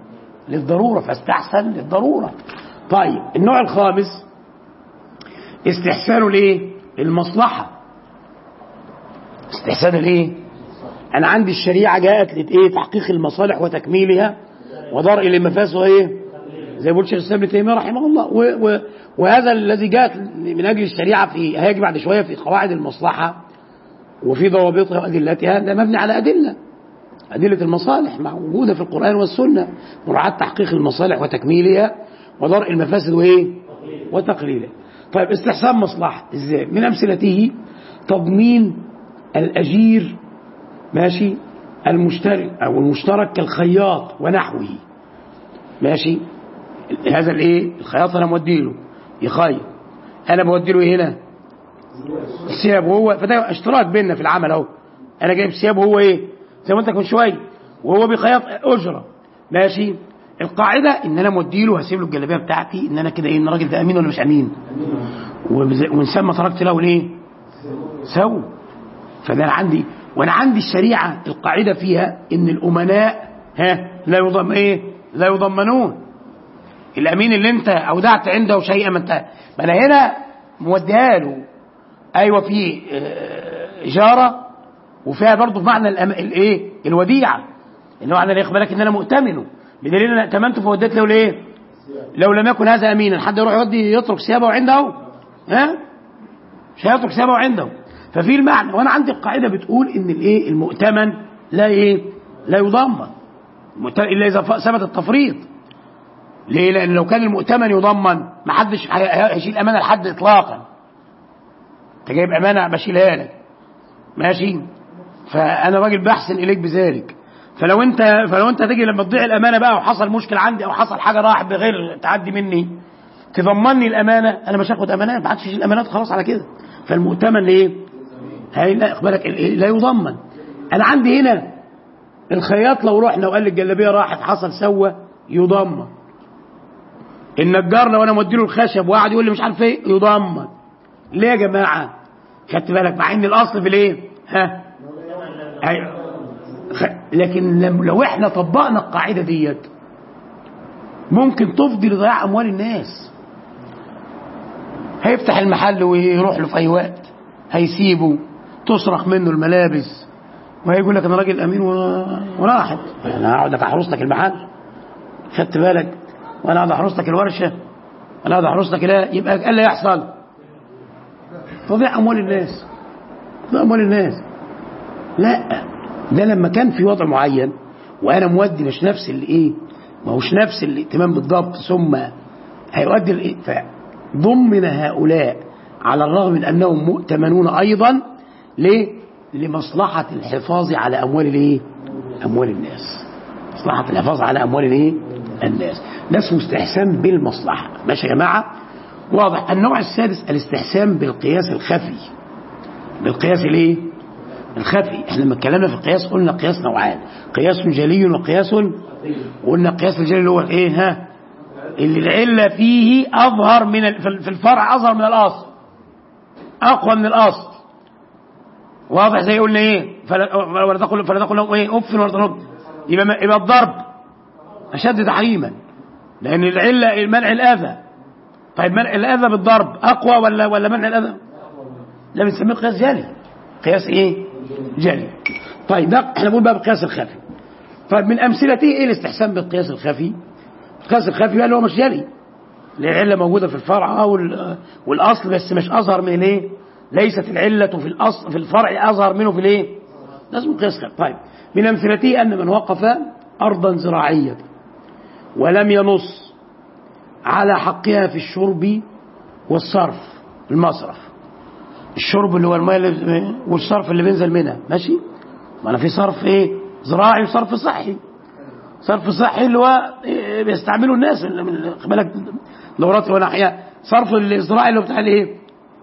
للضرورة، فاستحسن للضرورة. طيب النوع الخامس استحسان الايه؟ المصلحة. استحسان الايه؟ انا عندي الشريعة جاءت لايه؟ تحقيق المصالح وتكميلها ودرء للمفاسد وايه؟ زي ما بيقول شيخ الاسلام ابن تيمية رحمه الله. وهذا الذي جاءت من اجل الشريعة في هيجي بعد شوية في قواعد المصلحة وفي ضوابطها وادلتها، ده مبني على أدلة المصالح موجودة في القرآن والسنة، مراعاة تحقيق المصالح وتكميلها ودرء المفاسد وايه؟ وتقليلها. طيب استحسان مصلحة ازاي؟ من امثلته تضمين الاجير ماشي المشترك او المشترك كالخياط ونحوه ماشي. هذا الايه؟ الخياط انا موديله يخيط، انا بوديله هنا ثياب وهو، فده اشتراك بيننا في العمل اهو. انا جايب ثياب وهو ايه؟ زي ما انت من شويه وهو بيخيط اجره ماشي. القاعده ان انا موديله هسيب له الجلابيه بتاعتي، ان انا كده ايه؟ ان الراجل ده امين ولا مش امين؟ وانسان ما تركت له ليه؟ سووا. فده انا عندي، وانا عندي الشريعه القاعده فيها ان الامناء لا يضم ايه؟ لا يضمنون. الامين اللي انت اودعت عنده شيئا ما انا هنا موديها له، ايوه في اجاره وفيها برضه معنى الايه؟ الوديعه، ان هو معنى ياخد بالك ان انا مؤتمنه، بدليل انا ائتمنته فوديت له ليه؟ لو لم يكن هذا امينا حد يروح يودي يترك ثيابه عنده؟ مش هيترك ثيابه عنده. ففي المعنى، وانا عندي القاعده بتقول ان الايه؟ المؤتمن لا ايه؟ لا يضمن الا اذا ثبت التفريط. ليه؟ لان لو كان المؤتمن يضمن ما حدش هيشيل امانه لحد اطلاقا. انت جايب امانه بشيلها لك ماشي، فانا راجل بحسن اليك بذلك. فلو انت تيجي لما تضيع الامانه بقى وحصل مشكله عندي او حصل حاجه راح بغير تعدي مني، تضمني الامانه، انا مش هاخد امانات، ما حدش يشيل امانات خلاص على كده. فالمؤتمن ايه؟ لا بالك لا يضمن. انا عندي هنا الخياط لو رحنا وقال لي الجلابيه راحت حصل سوى يضمن. النجار لو انا موديله الخشب وقعد يقول لي مش عارف ايه يضمن. ليه يا جماعه؟ خدت بالك؟ مع ان الاصل في الايه؟ لكن لو احنا طبقنا القاعده ديت ممكن تفضي لضياع اموال الناس. هيفتح المحل ويروح له في اي وقت، هيسيبه، تسرق منه الملابس، وهيقول لك انا راجل امين وراحت، انا هقعد احرس لك المحل، خدت بالك؟ وانا قاعد احرس لك الورشه، انا قاعد احرس لك، لا يبقى ايه اللي يحصل؟ تضيع اموال الناس، تضيع اموال الناس. لا، ده لما كان في وضع معين وانا مودي مش نفس اللي ايه، ما هوش نفس الاهتمام بالضبط، ثم هيؤدي الايه؟ فضمن هؤلاء على الرغم من انهم مؤتمنون ايضا. ليه؟ لمصلحه الحفاظ على اموال الايه؟ اموال الناس. مصلحه الحفاظ على اموال الايه؟ الناس. ده اسمه استحسان بالمصلحه. ماشي يا جماعه؟ واضح. النوع السادس الاستحسان بالقياس الخفي. بالقياس الايه؟ الخفي. احنا لما اتكلمنا في القياس قلنا قياس نوعان، قياس جلي وقياس، وقلنا القياس الجلي اللي هو ايه؟ اللي العله فيه اظهر من في الفرع، اظهر من الاصل، اقوى من الاصل. واضح؟ زي قلنا ايه؟ فلا تقل لهم ايه؟ اف ولا تضرب. يبقى الضرب اشد تحريما، لان العله منع الاذى. طيب منع الاذى بالضرب اقوى ولا منع الاذى؟ لا، بنسميه قياس جلي. قياس ايه؟ جلي. طيب ده احنا بنقول بقى بالقياس الخفي. طيب من امثلته ايه الاستحسان بالقياس الخفي؟ القياس الخفي بقى اللي هو مش جلي، العله موجوده في الفرع والاصل بس مش اظهر من الايه؟ ليست العله في الاصل في الفرع اظهر منه في الايه؟ ده اسمه قياس خفي. طيب من امثلته ان من وقف ارضا زراعيه ولم ينص على حقها في الشرب والصرف، المصرف، الشرب اللي هو الماء والصرف اللي بينزل منها، ماشي؟ ما انا في صرف ايه؟ زراعي وصرف صحي. صرف صحي اللي هو بيستعمله الناس بالك دورات وناحيه، صرف الزراعي اللي هو بتاع الايه؟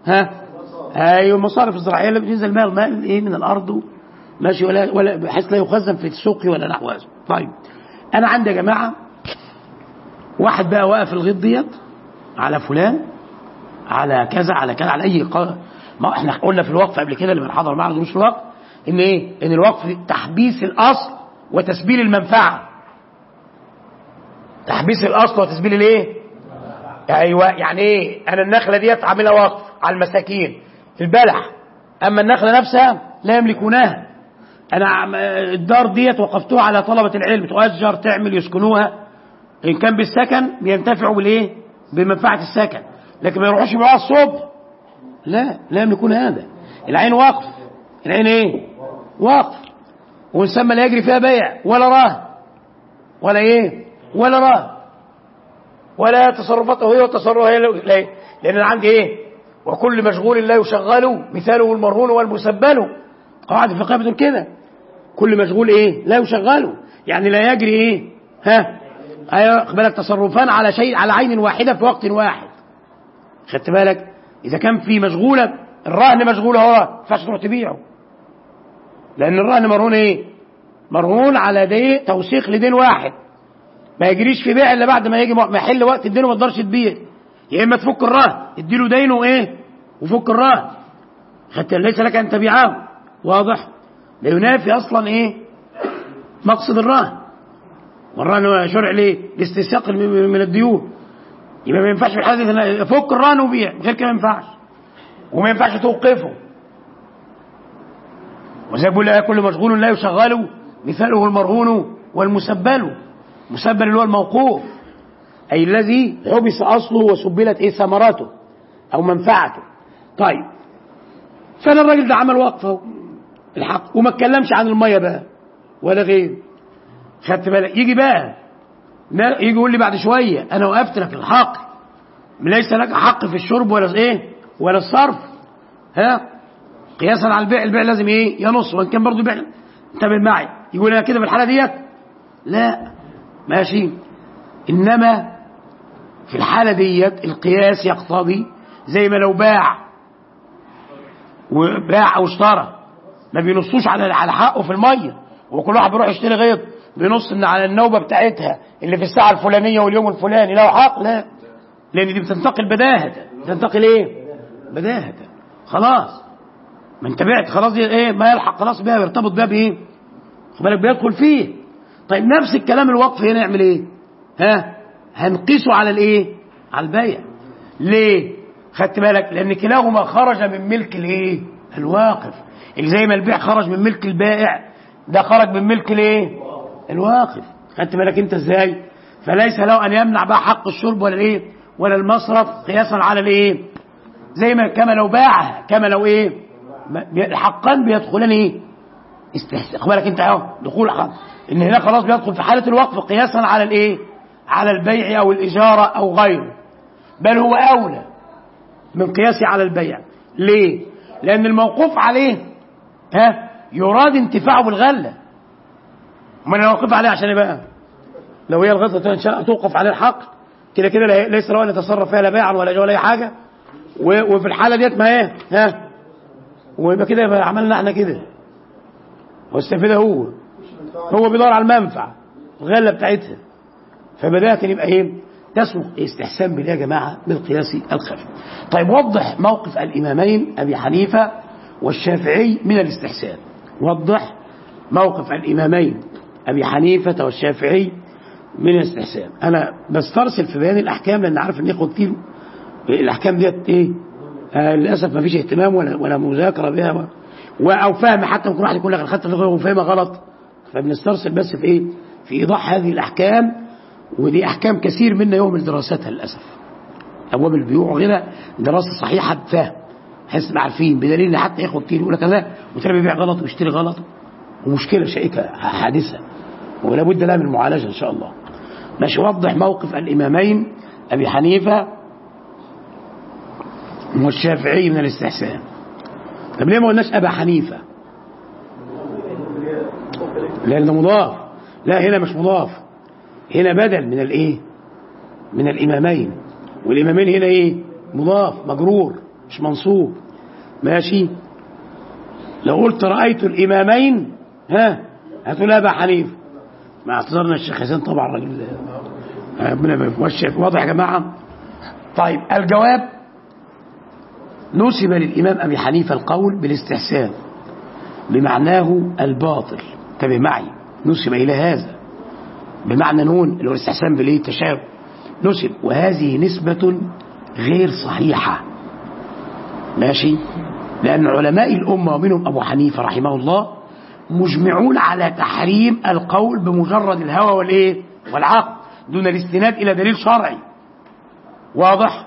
ايوه، المصارف الزراعيه اللي بتنزل الماء ايه؟ من الارض، ماشي؟ ولا بحيث لا يخزن في السوق ولا نحو هذا. طيب انا عندي يا جماعه واحد بقى واقف الغيط ديت على فلان، على كذا، على كذا، على اي ما احنا قلنا في الوقف قبل كده اللي بنحضر معنا دروس الوقف ان ايه؟ ان الوقف تحبيس الاصل وتسبيل المنفعه. تحبيس الاصل وتسبيل الايه؟ ايوه. يعني ايه؟ انا النخله ديت عاملها وقف على المساكين البلح، اما النخله نفسها لا يملكونها. انا الدار ديت وقفتوها على طلبه العلم، تؤجر تعمل يسكنوها، ان كان بالسكن بينتفعوا بالايه؟ بمنفعه السكن، لكن ما يروحوش يبيعوها الصبح، لا يملكون هذا. العين وقف، العين ايه؟ وقف، ونسمى لا يجري فيها بيع ولا رهن ولا ايه؟ ولا رهن ولا تصرفاته هي وتصرفها هي. ليه؟ لان انا عندي ايه؟ وكل مشغول لا يشغله مثاله المرهون والمسبل. قواعد الفقهيه بتقول كده، كل مشغول ايه؟ لا يشغله، يعني لا يجري ايه؟ ايوه بالك تصرفان على شيء، على عين واحده في وقت واحد. خدت بالك؟ اذا كان في مشغوله، الرهن مشغول اهو، ما ينفعش تروح تبيعه، لان الرهن مرهون ايه؟ مرهون على دين، توثيق لدين واحد، ما يجريش في بيع الا بعد ما يجي محل وقت الدين وما تقدرش تبيع. يا اما تفك الرهن اديله دينه ايه وفك الرهن، حتى ليس لك ان تبيعه. واضح؟ لا ينافي اصلا ايه؟ مقصد الرهن. والرهن شرع ليه؟ لاستساق من الديون. يبقى ما ينفعش في الحاله دي فك الرهن وبيع، غير كده ما ينفعش، وما ينفعش توقفه. وزي بيقول لك كل مشغول لا يشغله مثاله المرهون والمسبل. مسبل اللي هو الموقوف، اي الذي حبس اصله وسبلت ايه؟ ثمرته او منفعته. طيب، فانا الراجل ده عمل وقفه الحق وما اتكلمش عن الميه بقى ولا غير. خدت بالك؟ يجي بقى يجي يقول لي بعد شويه انا وقفت لك الحق، ليس لك حق في الشرب ولا ايه ولا الصرف، قياسا على البيع. البيع لازم ايه؟ ينص، وان كان برضه بيع. انتبه معي، يقول انا كده في الحاله ديت لا ماشي، انما في الحاله ديت القياس يقتضي، زي ما لو باع او اشترى، ما بينصوش على حقه في الميه، وكل واحد بيروح يشتري غيط بينص ان على النوبه بتاعتها اللي في الساعه الفلانيه واليوم الفلاني له حق. لا، لان دي بتنتقل بداهه. بتنتقل ايه؟ بداهه. خلاص ما انت بعت خلاص، دي ايه؟ ما يلحق خلاص بيها، يرتبط بيها بايه؟ خد بالك بيدخل فيه. طيب نفس الكلام الوقف هنا يعمل ايه؟ هنقيسه على الايه؟ على البيع. ليه؟ خدت بالك؟ لان كلاهما خرج من ملك الايه؟ الواقف. اللي زي ما البيع خرج من ملك البائع، ده خرج من ملك الايه؟ الواقف. خدت بالك انت ازاي؟ فليس له ان يمنع بقى حق الشرب ولا الايه؟ ولا المصرف قياسا على الايه؟ زي ما كما لو باعها، كما لو ايه؟ الحقان بيدخلان ايه؟ استحسان. خد بالك انت اهو دخول حق، ان هنا خلاص بيدخل في حاله الوقف قياسا على الايه؟ على البيع او الاجاره او غيره، بل هو اولى من قياسه على البيع. ليه؟ لان الموقوف عليه يراد انتفاعه بالغله. ومن يوقف عليه عشان ايه بقى؟ لو هي الغلطه توقف عليه الحق كده كده ليس له ان يتصرف فيها لا بيعا ولا اجاره ولا اي حاجه، وفي الحاله ديت ما ايه؟ ويبقى كده يبقى عملنا احنا كده، واستفيد هو بيدور على المنفعه الغله بتاعتها. فبدايه يبقى ايه؟ تسوق استحسان بالله يا جماعه بالقياس الخفي. طيب وضح موقف الامامين ابي حنيفه والشافعي من الاستحسان. وضح موقف الامامين ابي حنيفه والشافعي من الاستحسان. انا بسترسل في بيان الاحكام لان عارف ان اخوه كتير الاحكام ديت ايه؟ للاسف ما فيش اهتمام ولا مذاكره بها او فهم، حتى ممكن واحد يكون لك خدت فقه وفهمها غلط. فبنسترسل بس في ايه؟ في ايضاح هذه الاحكام، ودي احكام كثير منا يهمل دراستها للاسف. ابواب البيوع وغيرها دراسه صحيحه بفهم، حس عارفين، بدليل ان حتى اخوه كتير يقول لك لا وتلاقي بيبيع غلط ويشتري غلط، ومشكله شائكه حادثه ولا بد لها من معالجه ان شاء الله. ماشي. وضح موقف الامامين ابي حنيفه والشافعي من الاستحسان. طب ليه ما قلناش ابا حنيفه؟ لان ده مضاف. لا هنا مش مضاف، هنا بدل من الايه؟ من الامامين. والامامين هنا ايه؟ مضاف مجرور مش منصوب. ماشي. لو قلت رايت الامامين هتقول ابا حنيفه، مع اعتذارنا الشيخ حسين طبعا الراجل ربنا ما يفوتش. واضح يا جماعه؟ طيب الجواب نسب للامام ابي حنيفه القول بالاستحسان بمعناه الباطل. انتبه معي، نسب الى هذا بمعنى نون اللي هو الاستحسان بالايه التشابه نسب، وهذه نسبة غير صحيحة. ماشي، لأن علماء الأمة ومنهم أبو حنيفة رحمه الله مجمعون على تحريم القول بمجرد الهوى والايه والعقل دون الاستناد إلى دليل شرعي. واضح؟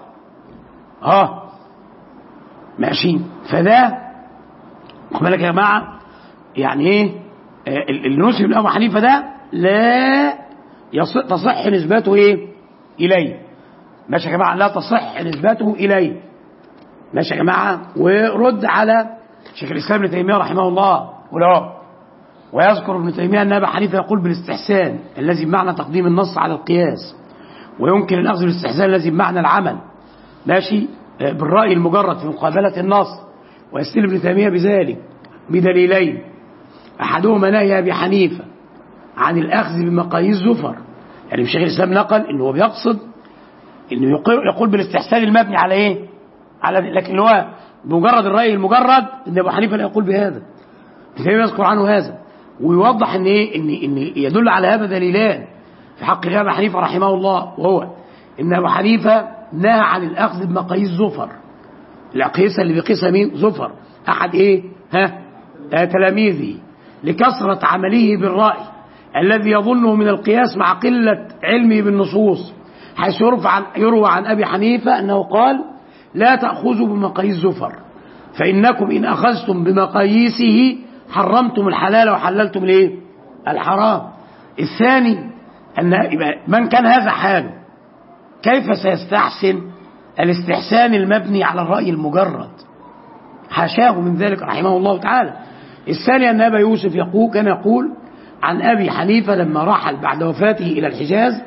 ماشي. فده خد بالك يا جماعة، يعني ايه اللي نسب لأبو حنيفة ده لا تصح نسبته ايه إليه. ماشي يا جماعة، لا تصح نسبته إليه. ماشي يا جماعة. ورد على شيخ الإسلام ابن تيمية رحمه الله ويذكر ابن تيمية أن أبا حنيفة يقول بالاستحسان الذي بمعنى تقديم النص على القياس، ويمكن الأخذ بالاستحسان الذي بمعنى العمل ماشي بالرأي المجرد في مقابلة النص. ويستدل ابن تيمية بذلك بدليلين، أحدهما نهي أبي حنيفة عن الأخذ بمقاييس زفر. يعني شيخ الإسلام نقل إنه هو بيقصد إنه يقول بالاستحسان المبني على إيه؟ لكن هو بمجرد الرأي المجرد إن أبو حنيفة لا يقول بهذا. ابن تيمية يذكر عنه هذا ويوضح إن إيه إن يدل على هذا دليلان في حق أبي حنيفة رحمه الله، وهو إن أبو حنيفة نهى عن الأخذ بمقاييس زفر. الأقيسة اللي بيقيسها مين؟ زفر أحد إيه؟ تلاميذه، لكثرة عمله بالرأي الذي يظنه من القياس مع قلة علمه بالنصوص، حيث يروى عن أبي حنيفة أنه قال: لا تأخذوا بمقاييس زفر، فإنكم إن أخذتم بمقاييسه حرمتم الحلال وحللتم الايه؟ الحرام. الثاني أن من كان هذا حاله كيف سيستحسن الاستحسان المبني على الرأي المجرد؟ حاشاه من ذلك رحمه الله تعالى. الثاني أن أبا يوسف كان يقول عن أبي حنيفة لما رحل بعد وفاته إلى الحجاز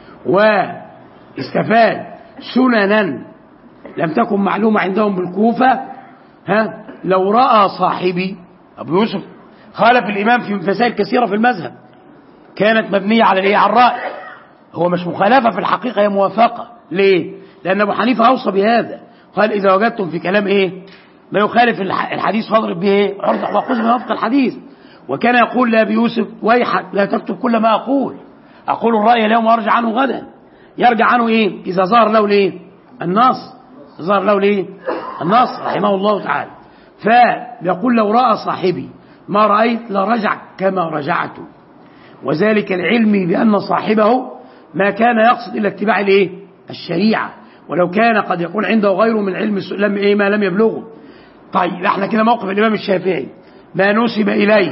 واستفاد سننا لم تكن معلومة عندهم بالكوفة، لو رأى صاحبي أبو يوسف خالف الإمام في مسائل كثيرة في المذهب كانت مبنية على الإيه؟ على الرأي. هو مش مخالفة في الحقيقة، هي موافقة. ليه؟ لأن أبو حنيفة أوصى بهذا، قال: إذا وجدتم في كلام إيه ما يخالف الحديث فاضرب به إيه؟ عرض وخذ ما وفق الحديث. وكان يقول لأبي يوسف: ويحك لا تكتب كل ما أقول الرأي اليوم وأرجع عنه غدا. يرجع عنه إيه؟ إذا ظهر له ليه؟ النص. ظهر له ليه؟ النص رحمه الله تعالى. فيقول: لو رأى صاحبي ما رأيت لرجع كما رجعت، وذلك العلم بأن صاحبه ما كان يقصد إلا اتباع الايه؟ الشريعة، ولو كان قد يكون عنده غيره من علم ما لم يبلغه. طيب احنا كده موقف الإمام الشافعي ما نسب إليه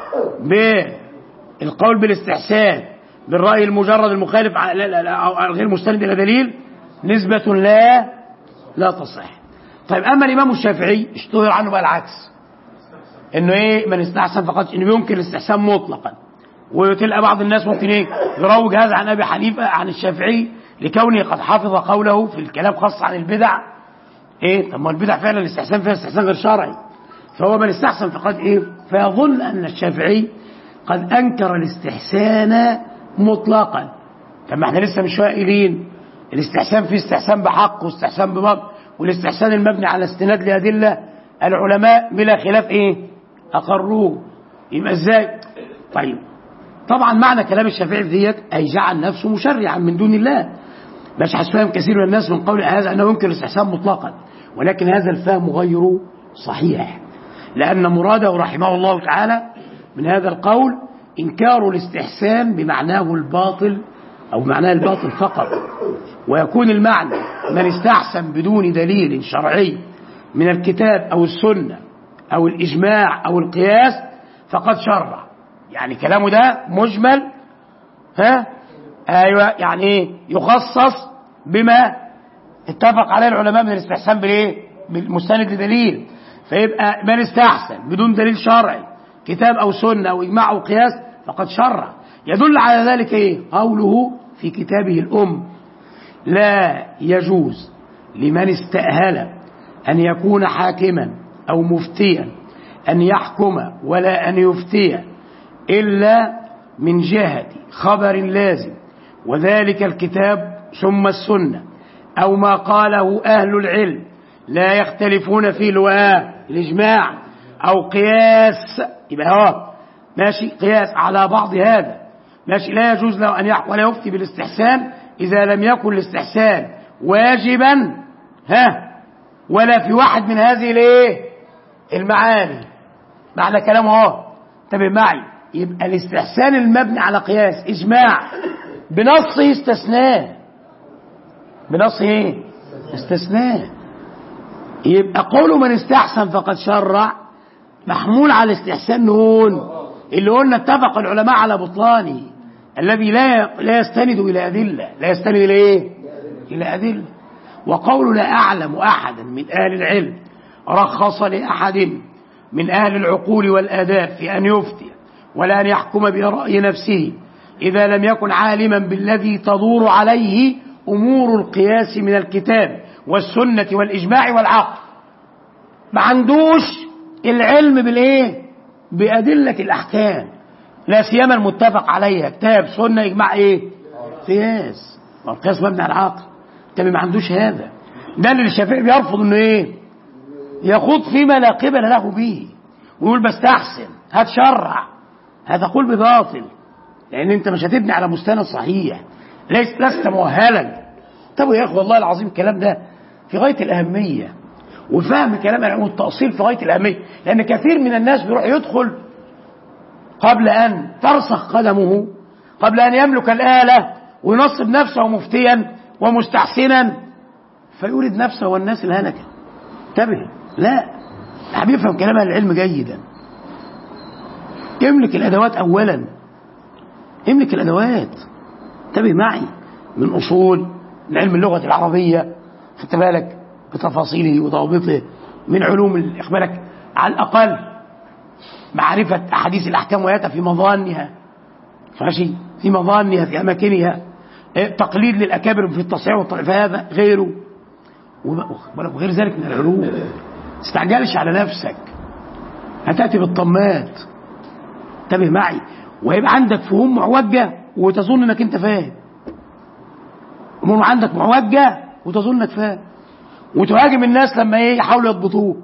بالقول بالاستحسان بالرأي المجرد المخالف غير مستند إلى دليل نسبة لا تصح. طيب أما الإمام الشافعي اشتهر عنه بقى العكس، إنه إيه؟ من استحسن فقط إنه يمكن الاستحسان مطلقا. وتلقى بعض الناس ممكن إيه يروج هذا عن أبي حنيفة عن الشافعي لكونه قد حافظ قوله في الكلام خاص عن البدع. إيه؟ طب ما البدع فعلا الاستحسان فيها استحسان غير شرعي، فهو من استحسن فقد إيه؟ فيظن أن الشافعي قد أنكر الاستحسان مطلقا. طب ما احنا لسه مش قايلين الاستحسان فيه استحسان بحق واستحسان ببطل، والاستحسان المبني على استناد لأدلة العلماء بلا خلاف إيه؟ أقروه. يبقى إزاي؟ طيب طبعا معنى كلام الشافعي في ديت أي جعل نفسه مشرعا من دون الله. مش هتفهم كثير من الناس من قول هذا أنه يمكن الاستحسان مطلقا، ولكن هذا الفهم غير صحيح، لأن مراده رحمه الله تعالى من هذا القول إنكار الاستحسان بمعناه الباطل أو معناه الباطل فقط، ويكون المعنى من استحسن بدون دليل شرعي من الكتاب أو السنة أو الإجماع أو القياس فقد شرع. يعني كلامه ده مجمل، أيوة، يعني إيه؟ يخصص بما اتفق عليه العلماء من الاستحسان بالإيه؟ بالمستند لدليل. فيبقى من استحسن بدون دليل شرعي كتاب أو سنة أو إجماع أو قياس فقد شرع. يدل على ذلك إيه؟ قوله في كتابه الأم: لا يجوز لمن استأهل أن يكون حاكما أو مفتيا أن يحكم ولا أن يفتي إلا من جهة خبر لازم، وذلك الكتاب ثم السنة أو ما قاله أهل العلم لا يختلفون فيه الإجماع أو قياس. يبقى هو ماشي قياس على بعض هذا ماشي، لا يجوز له أن يحكم ولا يفتي بالاستحسان إذا لم يكن الاستحسان واجبا ولا في واحد من هذه المعاني. معنى كلامه انتبه معي، يبقى الاستحسان المبني على قياس إجماع بنصه استثناء، بنصه استثناء. يبقى قول من استحسن فقد شرع محمول على الاستحسان نون اللي قلنا اتفق العلماء على بطلانه، الذي لا يستند إلى أدلة، لا يستند إلى أدلة. وقول لا أعلم أحدا من أهل العلم رخص لأحد من أهل العقول والآداب في أن يفتي ولا أن يحكم برأي نفسه إذا لم يكن عالما بالذي تدور عليه أمور القياس من الكتاب والسنة والإجماع والعقل. ما عندوش العلم بأدلة الأحكام، لا سيما المتفق عليها، كتاب سنة إجماع قياس، والقياس مبني على العقل. ما عندوش هذا. ده اللي الشافعي بيرفض انه يخوض فيما لا قبل له به ويقول بستحسن هتشرع، هذا قول بباطل، لان انت مش هتبني على مستند صحيح، لست مؤهلا. طب يا اخي والله العظيم الكلام ده في غايه الاهميه، وفهم كلام العلم والتاصيل في غايه الاهميه، لان كثير من الناس بيروح يدخل قبل ان ترسخ قدمه، قبل ان يملك الاله وينصب نفسه مفتيا ومستحسنا فيورد نفسه والناس الهنكه. انتبه، لا، الحبيب يفهم كلام العلم جيدا. املك الادوات اولا، املك الادوات. انتبه معي، من اصول، من علم اللغه العربيه خدت بالك بتفاصيله وضوابطه، من علوم اخبارك على الاقل معرفه احاديث الاحكام وياتها في مظانها، ماشي، في مظانها في اماكنها، تقليد للاكابر في التصحيح والتضعيف، فهذا غيره وغير ذلك من العلوم. ما تستعجلش على نفسك، هتاتي بالطمات. انتبه معي، وهيبقى عندك فهوم معوجه وتظن انك انت فاهم، امور عندك معوجه وتظن انك فاهم، وتهاجم الناس لما يحاولوا يضبطوك.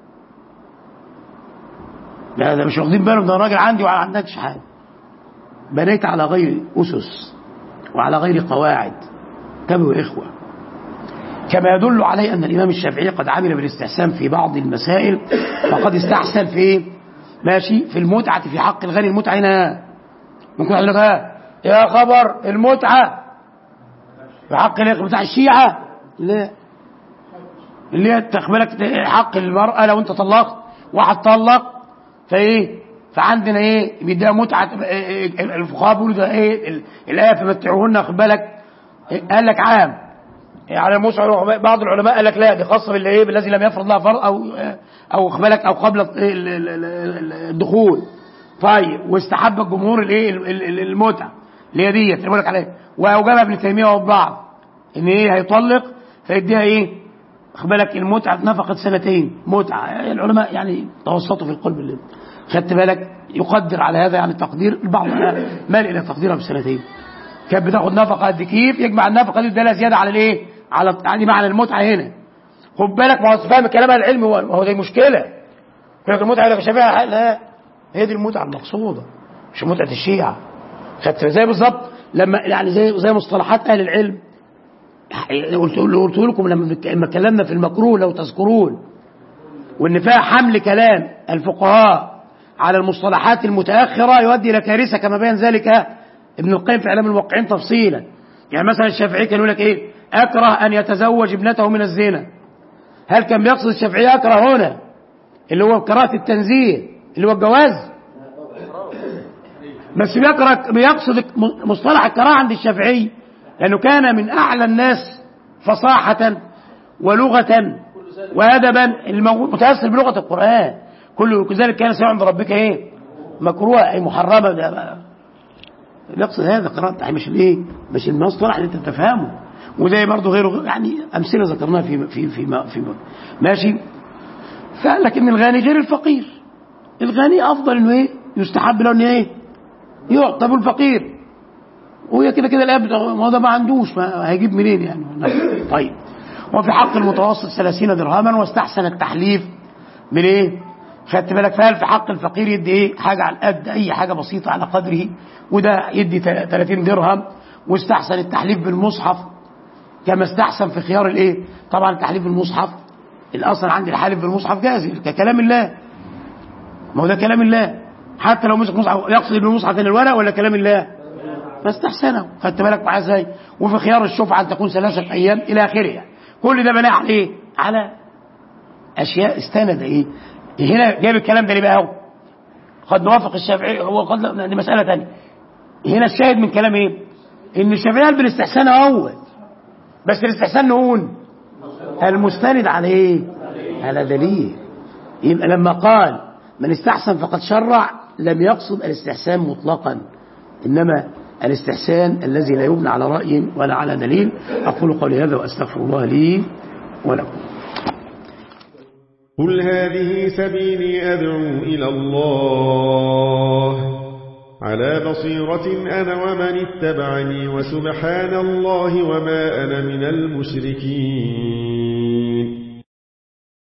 ده مش واخدين بالهم، ده راجل عندي وما عندكش حاجه، بنيت على غير اسس وعلى غير قواعد. انتبهوا يا اخوه. كما يدل عليه ان الامام الشافعي قد عمل بالاستحسان في بعض المسائل، فقد استحسن في ماشي في المتعه في حق الغني. المتعه هنا ممكن اقول لك يا خبر المتعه في حق بتاع الشيعه، لا، اللي هي تخبرك حق المراه لو انت طلقت واحد طلق فعندنا بيديها متعه. الفقهاء بيقولوا ده الايه فمتعوهن، واخد بالك، قال لك عام على المسعى. بعض العلماء قال لك لا، دي خاصه بالذي لم يفرض لها فرض او واخد بالك او قبل الدخول. طيب، واستحب الجمهور المتعه اللي هي ديت اللي بقول لك عليها، واوجبها ابن تيميه وبعض ان هيطلق فيديها واخد بالك المتعه نفقه سنتين متعه. العلماء يعني توسطوا في القلب اللي خدت بالك، يقدر على هذا يعني تقدير البعض مال الى تقديرها بسنتين. كانت بتاخد نفقه قد كيف، يجمع النفقه دي ويديها زياده على على يعني معنى المتعه هنا. خد بالك، ما هو فاهم كلام العلم، هو دي مشكله. يقول لك المتعه اللي شايفها، لا، هي دي المتعه المقصوده مش متعه الشيعه. خدت زي بالظبط لما يعني زي مصطلحات اهل العلم. قلت لكم لما اتكلمنا في المكروه لو تذكرون، وان فيها حمل كلام الفقهاء على المصطلحات المتاخره يؤدي الى كارثه، كما بين ذلك ابن القيم في اعلام الواقعين تفصيلا. يعني مثلا الشافعي كان يقول لك اكره ان يتزوج ابنته من الزنا. هل كان بيقصد الشافعي اكره هنا اللي هو كراهه التنزيه اللي هو الجواز؟ بس بيقصد مصطلح الكراهه عند الشافعي لانه كان من اعلى الناس فصاحه ولغه وادبا، متاثر بلغه القران. كذلك كان سواء عند ربك مكروه اي محرمه. ده يقصد هذا قراءة، مش المصطلح اللي انت تفهمه. وزي برضه غيره يعني امثله ذكرناها في ماشي. فقال لك ان الغني غير الفقير. الغني افضل انه يستحب له انه يعطى الفقير، وهي كده الاب ما هو ده ما عندوش، ما هيجيب منين يعني. طيب، وفي حق المتوسط 30 درهما، واستحسن التحليف خدت بالك؟ فهل في حق الفقير يدي ايه؟ حاجه على قد اي حاجه بسيطه على قدره، وده يدي 30 درهم، واستحسن التحليف بالمصحف كما استحسن في خيار الايه؟ طبعا التحليف بالمصحف الاصل عندي الحالف بالمصحف جاز ككلام الله، ما هو ده كلام الله، حتى لو مسك مصحف يقصد بالمصحف ان الورق ولا كلام الله؟ فاستحسنه. خدت بالك معايا ازاي؟ وفي خيار الشفعه ان تكون 3 ايام الى اخره. يعني كل ده بناء على ايه؟ على اشياء استند ايه؟ هنا جايب الكلام ده ليه بقى؟ قد نوافق الشافعي، هو قد لا، دي مساله ثانيه. هنا الشاهد من كلام ايه؟ ان الشافعي قال بالاستحسان اول، بس الاستحسان نقول المستند على ايه؟ على دليل. يبقى لما قال من استحسن فقد شرع لم يقصد الاستحسان مطلقا، انما الاستحسان الذي لا يبنى على رأي ولا على دليل. اقول قولي هذا واستغفر الله لي ولكم. قل هذه سبيلي أدعو إلى الله على بصيرة أنا ومن اتبعني، وسبحان الله وما أنا من المشركين.